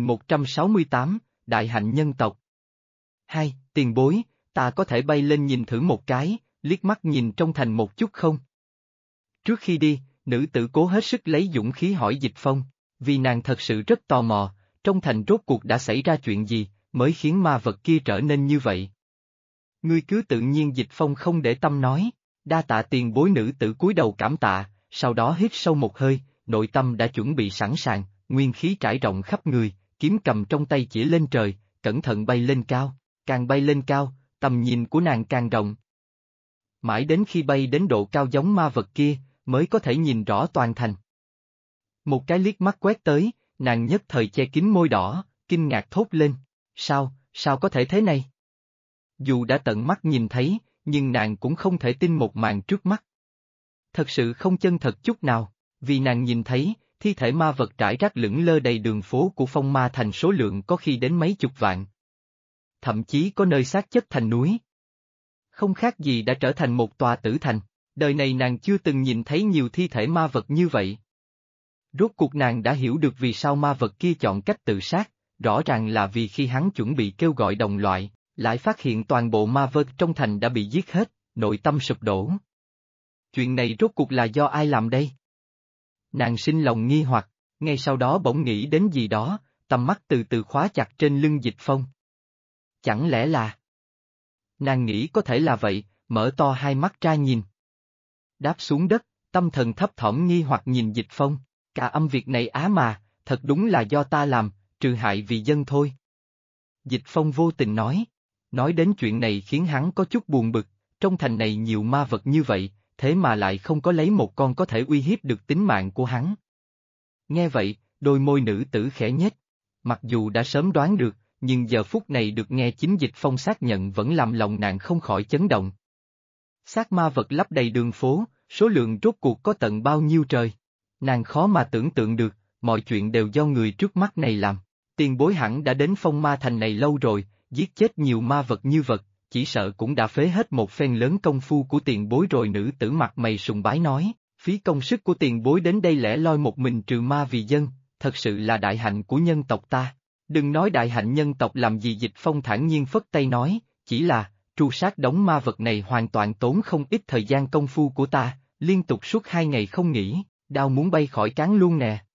1168, Đại hạnh nhân tộc. Hai, tiền bối, ta có thể bay lên nhìn thử một cái, liếc mắt nhìn trong thành một chút không? Trước khi đi, nữ tử cố hết sức lấy dũng khí hỏi Dịch Phong, vì nàng thật sự rất tò mò, trong thành rốt cuộc đã xảy ra chuyện gì, mới khiến ma vật kia trở nên như vậy. Ngươi cứ tự nhiên. Dịch Phong không để tâm nói, đa tạ tiền bối. Nữ tử cúi đầu cảm tạ, sau đó hít sâu một hơi, nội tâm đã chuẩn bị sẵn sàng, nguyên khí trải rộng khắp người, kiếm cầm trong tay chỉ lên trời, cẩn thận bay lên cao, càng bay lên cao, tầm nhìn của nàng càng rộng. Mãi đến khi bay đến độ cao giống ma vật kia, mới có thể nhìn rõ toàn thành. Một cái liếc mắt quét tới, nàng nhất thời che kín môi đỏ, kinh ngạc thốt lên, sao có thể thế này? Dù đã tận mắt nhìn thấy, nhưng nàng cũng không thể tin một màn trước mắt. Thật sự không chân thật chút nào, vì nàng nhìn thấy, thi thể ma vật trải rác lững lơ đầy đường phố của Phong Ma Thành, số lượng có khi đến mấy chục vạn. Thậm chí có nơi xác chất thành núi. Không khác gì đã trở thành một tòa tử thành, đời này nàng chưa từng nhìn thấy nhiều thi thể ma vật như vậy. Rốt cuộc nàng đã hiểu được vì sao ma vật kia chọn cách tự sát, rõ ràng là vì khi hắn chuẩn bị kêu gọi đồng loại, lại phát hiện toàn bộ ma vật trong thành đã bị giết hết, nội tâm sụp đổ. Chuyện này rốt cuộc là do ai làm đây? Nàng sinh lòng nghi hoặc, ngay sau đó bỗng nghĩ đến gì đó, tầm mắt từ từ khóa chặt trên lưng Dịch Phong. Chẳng lẽ là... Nàng nghĩ có thể là vậy, mở to hai mắt ra nhìn. Đáp xuống đất, tâm thần thấp thỏm nghi hoặc nhìn Dịch Phong, cả âm việc này á mà, thật đúng là do ta làm, trừ hại vì dân thôi. Dịch Phong vô tình nói đến chuyện này khiến hắn có chút buồn bực, trong thành này nhiều ma vật như vậy, thế mà lại không có lấy một con có thể uy hiếp được tính mạng của hắn. Nghe vậy, đôi môi nữ tử khẽ nhếch, mặc dù đã sớm đoán được, nhưng giờ phút này được nghe chính Dịch Phong xác nhận vẫn làm lòng nàng không khỏi chấn động. Xác ma vật lấp đầy đường phố, số lượng rốt cuộc có tận bao nhiêu trời. Nàng khó mà tưởng tượng được, mọi chuyện đều do người trước mắt này làm. Tiền bối hẳn đã đến Phong Ma Thành này lâu rồi, giết chết nhiều ma vật như vật, chỉ sợ cũng đã phế hết một phen lớn công phu của tiền bối rồi. Nữ tử mặt mày sùng bái nói, phí công sức của tiền bối đến đây lẻ loi một mình trừ ma vì dân, thật sự là đại hạnh của nhân tộc ta. Đừng nói đại hạnh nhân tộc làm gì. Dịch Phong thản nhiên phất tay nói, chỉ là, tru sát đống ma vật này hoàn toàn tốn không ít thời gian công phu của ta, liên tục suốt 2 ngày không nghỉ, đau muốn bay khỏi trán luôn nè.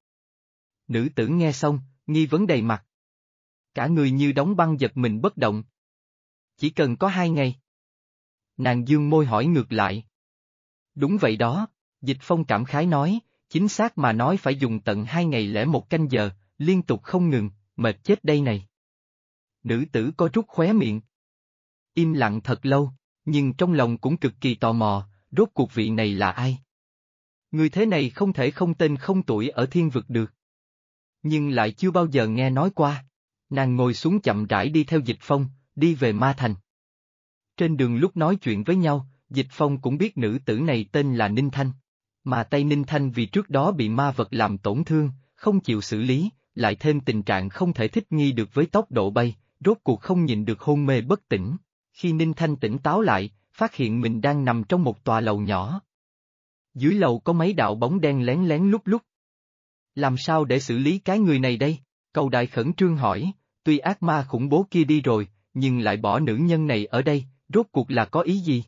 Nữ tử nghe xong, nghi vấn đầy mặt. Cả người như đóng băng giật mình bất động. Chỉ cần có 2 ngày. Nàng dương môi hỏi ngược lại. Đúng vậy đó, Dịch Phong cảm khái nói, chính xác mà nói phải dùng tận 2 ngày lẻ 1 canh giờ, liên tục không ngừng, mệt chết đây này. Nữ tử có rút khóe miệng. Im lặng thật lâu, nhưng trong lòng cũng cực kỳ tò mò, rốt cuộc vị này là ai? Người thế này không thể không tên không tuổi ở thiên vực được. Nhưng lại chưa bao giờ nghe nói qua. Nàng ngồi xuống chậm rãi đi theo Dịch Phong, đi về Ma Thành. Trên đường lúc nói chuyện với nhau, Dịch Phong cũng biết nữ tử này tên là Ninh Thanh. Mà tay Ninh Thanh vì trước đó bị ma vật làm tổn thương, không chịu xử lý, lại thêm tình trạng không thể thích nghi được với tốc độ bay, rốt cuộc không nhìn được hôn mê bất tỉnh. Khi Ninh Thanh tỉnh táo lại, phát hiện mình đang nằm trong một tòa lầu nhỏ. Dưới lầu có mấy đạo bóng đen lén lén lúc lúc. Làm sao để xử lý cái người này đây? Cầu Đại khẩn trương hỏi, tuy ác ma khủng bố kia đi rồi, nhưng lại bỏ nữ nhân này ở đây, rốt cuộc là có ý gì?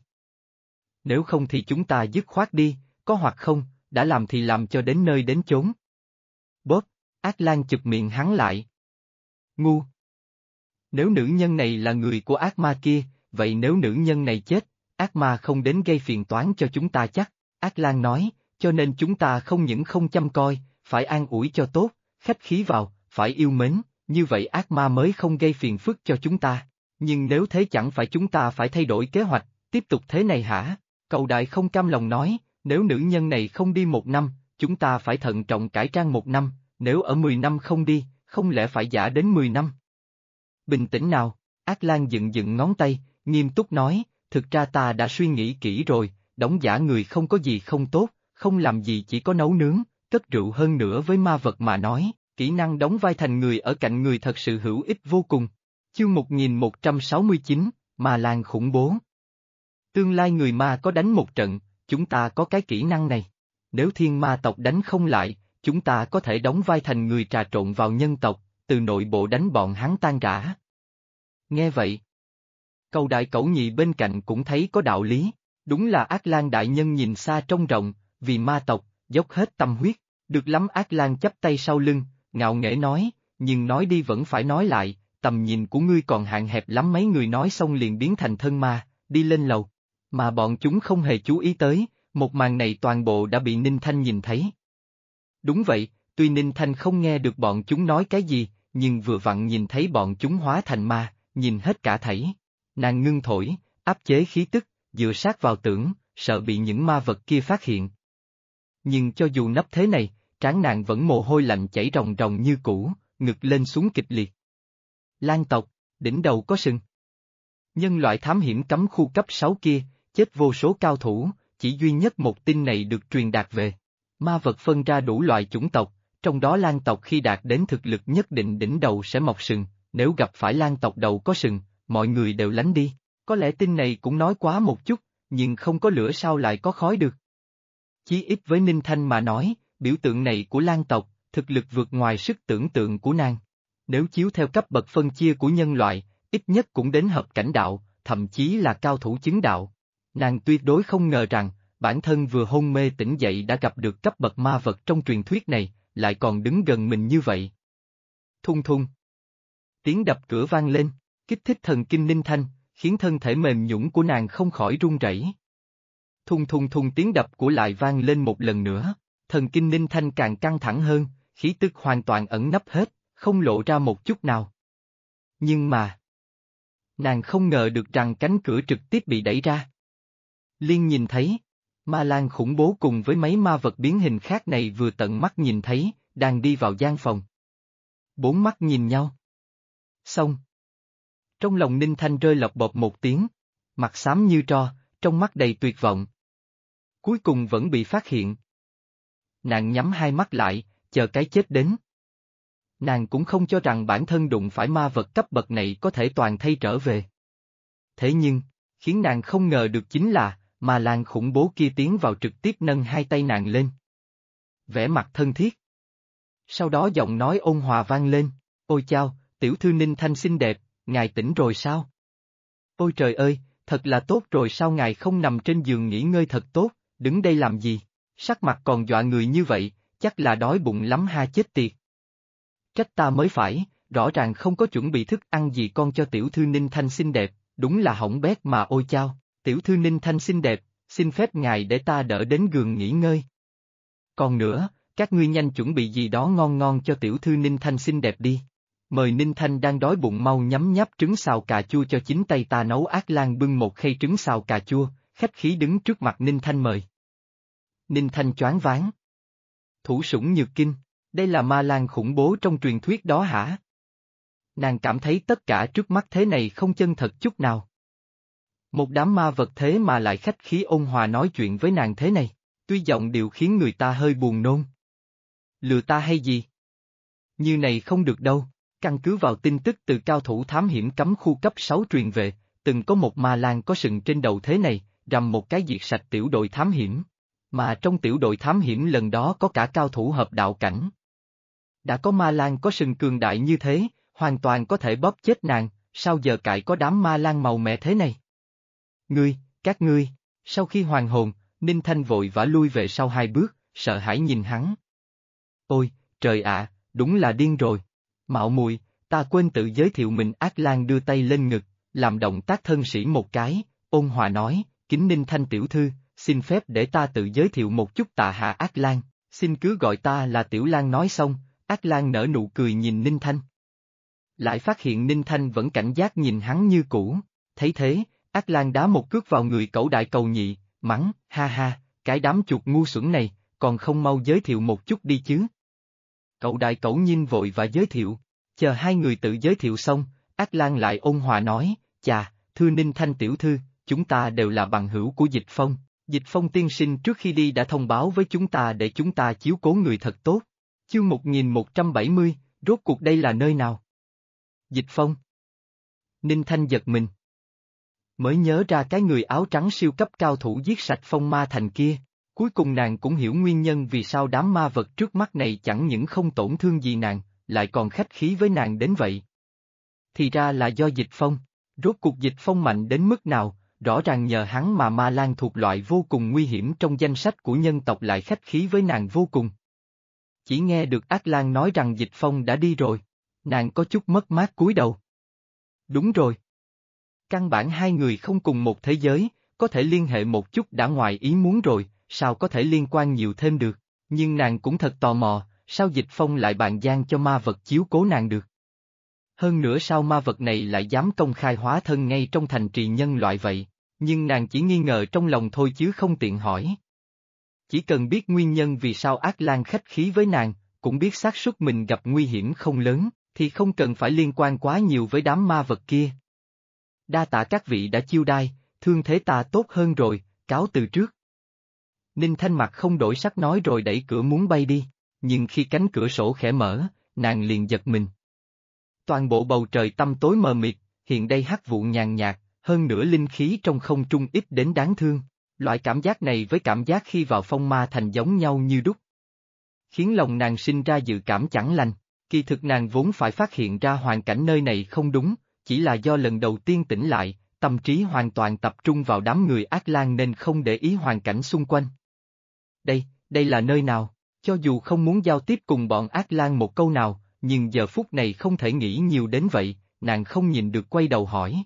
Nếu không thì chúng ta dứt khoát đi, có hoặc không, đã làm thì làm cho đến nơi đến chốn. Bóp, Ác Lan chụp miệng hắn lại. Ngu! Nếu nữ nhân này là người của ác ma kia, vậy nếu nữ nhân này chết, ác ma không đến gây phiền toán cho chúng ta chắc, Ác Lan nói, cho nên chúng ta không những không chăm coi, phải an ủi cho tốt, khách khí vào, phải yêu mến, như vậy ác ma mới không gây phiền phức cho chúng ta. Nhưng nếu thế chẳng phải chúng ta phải thay đổi kế hoạch, tiếp tục thế này hả? Cầu Đại không cam lòng nói, nếu nữ nhân này không đi 1 năm, chúng ta phải thận trọng cải trang 1 năm, nếu ở 10 năm không đi, không lẽ phải giả đến 10 năm? Bình tĩnh nào, Ác Lan dựng dựng ngón tay, nghiêm túc nói, thực ra ta đã suy nghĩ kỹ rồi, đóng giả người không có gì không tốt, không làm gì chỉ có nấu nướng, cất rượu hơn nữa với ma vật mà nói, kỹ năng đóng vai thành người ở cạnh người thật sự hữu ích vô cùng. Chương 1169, Ma Lang khủng bố. Tương lai người ma có đánh một trận, chúng ta có cái kỹ năng này. Nếu thiên ma tộc đánh không lại, chúng ta có thể đóng vai thành người trà trộn vào nhân tộc, từ nội bộ đánh bọn hắn tan rã. Nghe vậy, Cầu Đại Cẩu Nhị bên cạnh cũng thấy có đạo lý, đúng là Ác Lan đại nhân nhìn xa trông rộng, vì ma tộc, dốc hết tâm huyết, được lắm. Ác Lan chắp tay sau lưng, ngạo nghễ nói, nhưng nói đi vẫn phải nói lại, tầm nhìn của ngươi còn hạn hẹp lắm. Mấy người nói xong liền biến thành thân ma, đi lên lầu, mà bọn chúng không hề chú ý tới, một màn này toàn bộ đã bị Ninh Thanh nhìn thấy. Đúng vậy, tuy Ninh Thanh không nghe được bọn chúng nói cái gì, nhưng vừa vặn nhìn thấy bọn chúng hóa thành ma, nhìn hết cả thảy. Nàng ngưng thổi, áp chế khí tức, dựa sát vào tường, sợ bị những ma vật kia phát hiện. Nhưng cho dù nấp thế này, trán nàng vẫn mồ hôi lạnh chảy ròng ròng như cũ, ngực lên xuống kịch liệt. Lang tộc, đỉnh đầu có sừng. Nhân loại thám hiểm cấm khu cấp 6 kia, chết vô số cao thủ, chỉ duy nhất một tin này được truyền đạt về. Ma vật phân ra đủ loại chủng tộc, trong đó lang tộc khi đạt đến thực lực nhất định đỉnh đầu sẽ mọc sừng, nếu gặp phải lang tộc đầu có sừng, mọi người đều lánh đi. Có lẽ tin này cũng nói quá một chút, nhưng không có lửa sao lại có khói được. Chí ít với Ninh Thanh mà nói, biểu tượng này của lang tộc, thực lực vượt ngoài sức tưởng tượng của nàng. Nếu chiếu theo cấp bậc phân chia của nhân loại, ít nhất cũng đến hợp cảnh đạo, thậm chí là cao thủ chứng đạo. Nàng tuyệt đối không ngờ rằng, bản thân vừa hôn mê tỉnh dậy đã gặp được cấp bậc ma vật trong truyền thuyết này, lại còn đứng gần mình như vậy. Thung thung. Tiếng đập cửa vang lên, kích thích thần kinh Ninh Thanh, khiến thân thể mềm nhũn của nàng không khỏi run rẩy. Thùng thùng thùng tiếng đập của lại vang lên một lần nữa, thần kinh Ninh Thanh càng căng thẳng hơn, khí tức hoàn toàn ẩn nấp hết, không lộ ra một chút nào. Nhưng mà, nàng không ngờ được rằng cánh cửa trực tiếp bị đẩy ra. Liên nhìn thấy, ma lang khủng bố cùng với mấy ma vật biến hình khác này vừa tận mắt nhìn thấy, đang đi vào gian phòng. Bốn mắt nhìn nhau. Xong. Trong lòng Ninh Thanh rơi lọc bộp một tiếng, mặt xám như tro, trong mắt đầy tuyệt vọng. Cuối cùng vẫn bị phát hiện. Nàng nhắm hai mắt lại, chờ cái chết đến. Nàng cũng không cho rằng bản thân đụng phải ma vật cấp bậc này có thể toàn thây trở về. Thế nhưng, khiến nàng không ngờ được chính là, ma lang khủng bố kia tiến vào trực tiếp nâng hai tay nàng lên. Vẻ mặt thân thiết. Sau đó giọng nói ôn hòa vang lên, ôi chao, tiểu thư Ninh Thanh xinh đẹp, ngài tỉnh rồi sao? Ôi trời ơi, thật là tốt rồi sao ngài không nằm trên giường nghỉ ngơi thật tốt, đứng đây làm gì? Sắc mặt còn dọa người như vậy, chắc là đói bụng lắm ha chết tiệt. Trách ta mới phải, rõ ràng không có chuẩn bị thức ăn gì con cho tiểu thư Ninh Thanh xinh đẹp, đúng là hỏng bét mà ôi chao, tiểu thư Ninh Thanh xinh đẹp, xin phép ngài để ta đỡ đến giường nghỉ ngơi. Còn nữa, các ngươi nhanh chuẩn bị gì đó ngon ngon cho tiểu thư Ninh Thanh xinh đẹp đi. Mời Ninh Thanh đang đói bụng mau nhấm nháp trứng xào cà chua cho chính tay ta nấu. Ác Lan bưng một khay trứng xào cà chua, khách khí đứng trước mặt Ninh Thanh mời. Ninh Thanh choáng váng. Thủ sủng nhược kinh, đây là ma lang khủng bố trong truyền thuyết đó hả? Nàng cảm thấy tất cả trước mắt thế này không chân thật chút nào. Một đám ma vật thế mà lại khách khí ôn hòa nói chuyện với nàng thế này, tuy giọng điệu khiến người ta hơi buồn nôn. Lừa ta hay gì? Như này không được đâu. Căn cứ vào tin tức từ cao thủ thám hiểm cấm khu cấp 6 truyền về, từng có một ma lang có sừng trên đầu thế này, rầm một cái diệt sạch tiểu đội thám hiểm. Mà trong tiểu đội thám hiểm lần đó có cả cao thủ hợp đạo cảnh. Đã có ma lang có sừng cường đại như thế, hoàn toàn có thể bóp chết nàng, sao giờ cãi có đám ma lang màu mè thế này? Các ngươi, sau khi hoàn hồn, Ninh Thanh vội vã lui về sau hai bước, sợ hãi nhìn hắn. Ôi, trời ạ, đúng là điên rồi. Mạo muội, ta quên tự giới thiệu mình. Ác Lan đưa tay lên ngực, làm động tác thân sĩ một cái, ôn hòa nói, kính Ninh Thanh tiểu thư, xin phép để ta tự giới thiệu một chút. Tạ hạ Ác Lan, xin cứ gọi ta là Tiểu Lan. Nói xong, Ác Lan nở nụ cười nhìn Ninh Thanh. Lại phát hiện Ninh Thanh vẫn cảnh giác nhìn hắn như cũ, thấy thế, Ác Lan đá một cước vào người cẩu đại cầu nhị, mắng, ha ha, cái đám chuột ngu xuẩn này, còn không mau giới thiệu một chút đi chứ. Cậu đại cẩu nhìn vội và giới thiệu, chờ hai người tự giới thiệu xong, Ác Lan lại ôn hòa nói, chà, thưa Ninh Thanh tiểu thư, chúng ta đều là bằng hữu của Dịch Phong. Dịch Phong tiên sinh trước khi đi đã thông báo với chúng ta để chúng ta chiếu cố người thật tốt. Chương 1170, rốt cuộc đây là nơi nào? Dịch Phong. Ninh Thanh giật mình. Mới nhớ ra cái người áo trắng siêu cấp cao thủ giết sạch Phong Ma Thành kia. Cuối cùng nàng cũng hiểu nguyên nhân vì sao đám ma vật trước mắt này chẳng những không tổn thương gì nàng, lại còn khách khí với nàng đến vậy. Thì ra là do Dịch Phong. Rốt cuộc Dịch Phong mạnh đến mức nào, rõ ràng nhờ hắn mà ma lang thuộc loại vô cùng nguy hiểm trong danh sách của nhân tộc lại khách khí với nàng vô cùng. Chỉ nghe được Ác Lan nói rằng Dịch Phong đã đi rồi, nàng có chút mất mát cúi đầu. Đúng rồi. Căn bản hai người không cùng một thế giới, có thể liên hệ một chút đã ngoài ý muốn rồi, sao có thể liên quan nhiều thêm được, nhưng nàng cũng thật tò mò, sao Dịch Phong lại bàn giao cho ma vật chiếu cố nàng được. Hơn nữa sao ma vật này lại dám công khai hóa thân ngay trong thành trì nhân loại vậy, nhưng nàng chỉ nghi ngờ trong lòng thôi chứ không tiện hỏi. Chỉ cần biết nguyên nhân vì sao Ác Lan khách khí với nàng, cũng biết xác suất mình gặp nguy hiểm không lớn, thì không cần phải liên quan quá nhiều với đám ma vật kia. Đa tạ các vị đã chiêu đãi, thương thế ta tốt hơn rồi, cáo từ trước. Ninh Thanh mặt không đổi sắc nói rồi đẩy cửa muốn bay đi, nhưng khi cánh cửa sổ khẽ mở, nàng liền giật mình. Toàn bộ bầu trời tăm tối mờ mịt, hiện đây hắc vụ nhàn nhạt, hơn nữa linh khí trong không trung ít đến đáng thương. Loại cảm giác này với cảm giác khi vào Phong Ma Thành giống nhau như đúc. Khiến lòng nàng sinh ra dự cảm chẳng lành, kỳ thực nàng vốn phải phát hiện ra hoàn cảnh nơi này không đúng, chỉ là do lần đầu tiên tỉnh lại, tâm trí hoàn toàn tập trung vào đám người Ác Lan nên không để ý hoàn cảnh xung quanh. Đây là nơi nào? Cho dù không muốn giao tiếp cùng bọn Ác Lan một câu nào, nhưng giờ phút này không thể nghĩ nhiều đến vậy, nàng không nhìn được quay đầu hỏi.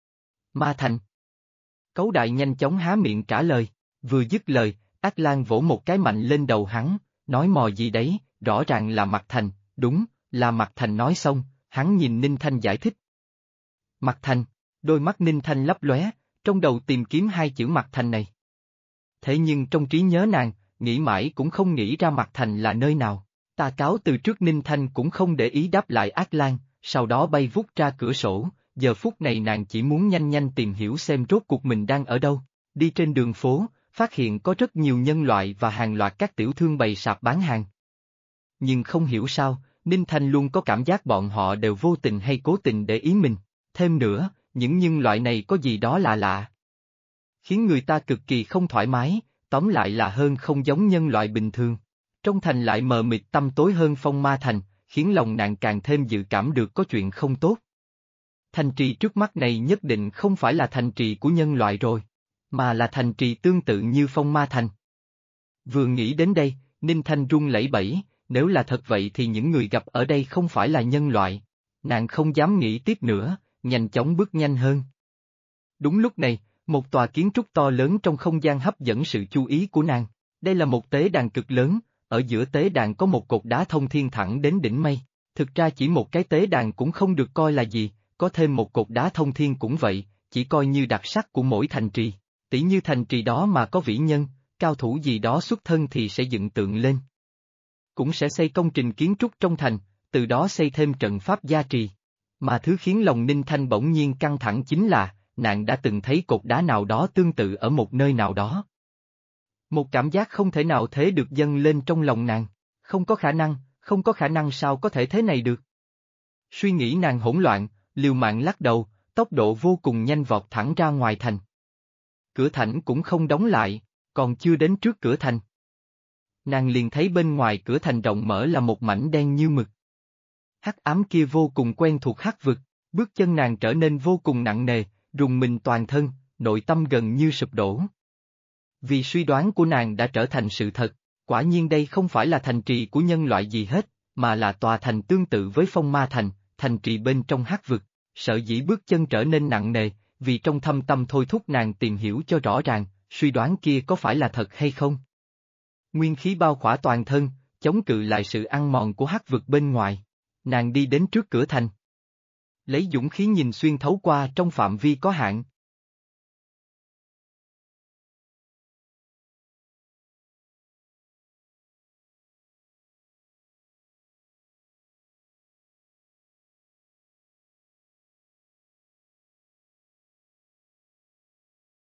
Ma thành. Cấu đại nhanh chóng há miệng trả lời, vừa dứt lời, Ác Lan vỗ một cái mạnh lên đầu hắn, nói mò gì đấy, rõ ràng là Mạc Thành, đúng, là Mạc Thành nói xong, hắn nhìn Ninh Thanh giải thích. Mạc Thành, đôi mắt Ninh Thanh lấp lóe, trong đầu tìm kiếm hai chữ Mạc Thành này. Thế nhưng trong trí nhớ nàng, nghĩ mãi cũng không nghĩ ra Mạc Thành là nơi nào. Tà cáo từ trước Ninh Thanh cũng không để ý đáp lại Ác Lan, sau đó bay vút ra cửa sổ, giờ phút này nàng chỉ muốn nhanh nhanh tìm hiểu xem rốt cuộc mình đang ở đâu. Đi trên đường phố, phát hiện có rất nhiều nhân loại và hàng loạt các tiểu thương bày sạp bán hàng. Nhưng không hiểu sao, Ninh Thanh luôn có cảm giác bọn họ đều vô tình hay cố tình để ý mình. Thêm nữa, những nhân loại này có gì đó lạ lạ, khiến người ta cực kỳ không thoải mái, tóm lại là hơn không giống nhân loại bình thường. Trong thành lại mờ mịt tăm tối hơn Phong Ma Thành, khiến lòng nàng càng thêm dự cảm được có chuyện không tốt. Thành trì trước mắt này nhất định không phải là thành trì của nhân loại rồi, mà là thành trì tương tự như Phong Ma Thành. Vừa nghĩ đến đây, Ninh Thanh run lẩy bẩy, nếu là thật vậy thì những người gặp ở đây không phải là nhân loại. Nàng không dám nghĩ tiếp nữa, nhanh chóng bước nhanh hơn. Đúng lúc này, một tòa kiến trúc to lớn trong không gian hấp dẫn sự chú ý của nàng. Đây là một tế đàn cực lớn, ở giữa tế đàn có một cột đá thông thiên thẳng đến đỉnh mây. Thực ra chỉ một cái tế đàn cũng không được coi là gì, có thêm một cột đá thông thiên cũng vậy, chỉ coi như đặc sắc của mỗi thành trì. Tỷ như thành trì đó mà có vĩ nhân, cao thủ gì đó xuất thân thì sẽ dựng tượng lên. Cũng sẽ xây công trình kiến trúc trong thành, từ đó xây thêm trận pháp gia trì. Mà thứ khiến lòng Ninh Thanh bỗng nhiên căng thẳng chính là, nàng đã từng thấy cột đá nào đó tương tự ở một nơi nào đó. Một cảm giác không thể nào thế được dâng lên trong lòng nàng, không có khả năng sao có thể thế này được. Suy nghĩ nàng hỗn loạn, liều mạng lắc đầu, tốc độ vô cùng nhanh vọt thẳng ra ngoài thành. Cửa thành cũng không đóng lại, còn chưa đến trước cửa thành. Nàng liền thấy bên ngoài cửa thành rộng mở là một mảnh đen như mực. Hắc ám kia vô cùng quen thuộc hắc vực, bước chân nàng trở nên vô cùng nặng nề, rùng mình toàn thân, nội tâm gần như sụp đổ. Vì suy đoán của nàng đã trở thành sự thật, quả nhiên đây không phải là thành trì của nhân loại gì hết, mà là tòa thành tương tự với Phong Ma Thành, thành trì bên trong hắc vực. Sợ dĩ bước chân trở nên nặng nề, vì trong thâm tâm thôi thúc nàng tìm hiểu cho rõ ràng, suy đoán kia có phải là thật hay không. Nguyên khí bao khỏa toàn thân, chống cự lại sự ăn mòn của hắc vực bên ngoài. Nàng đi đến trước cửa thành. Lấy dũng khí nhìn xuyên thấu qua trong phạm vi có hạn,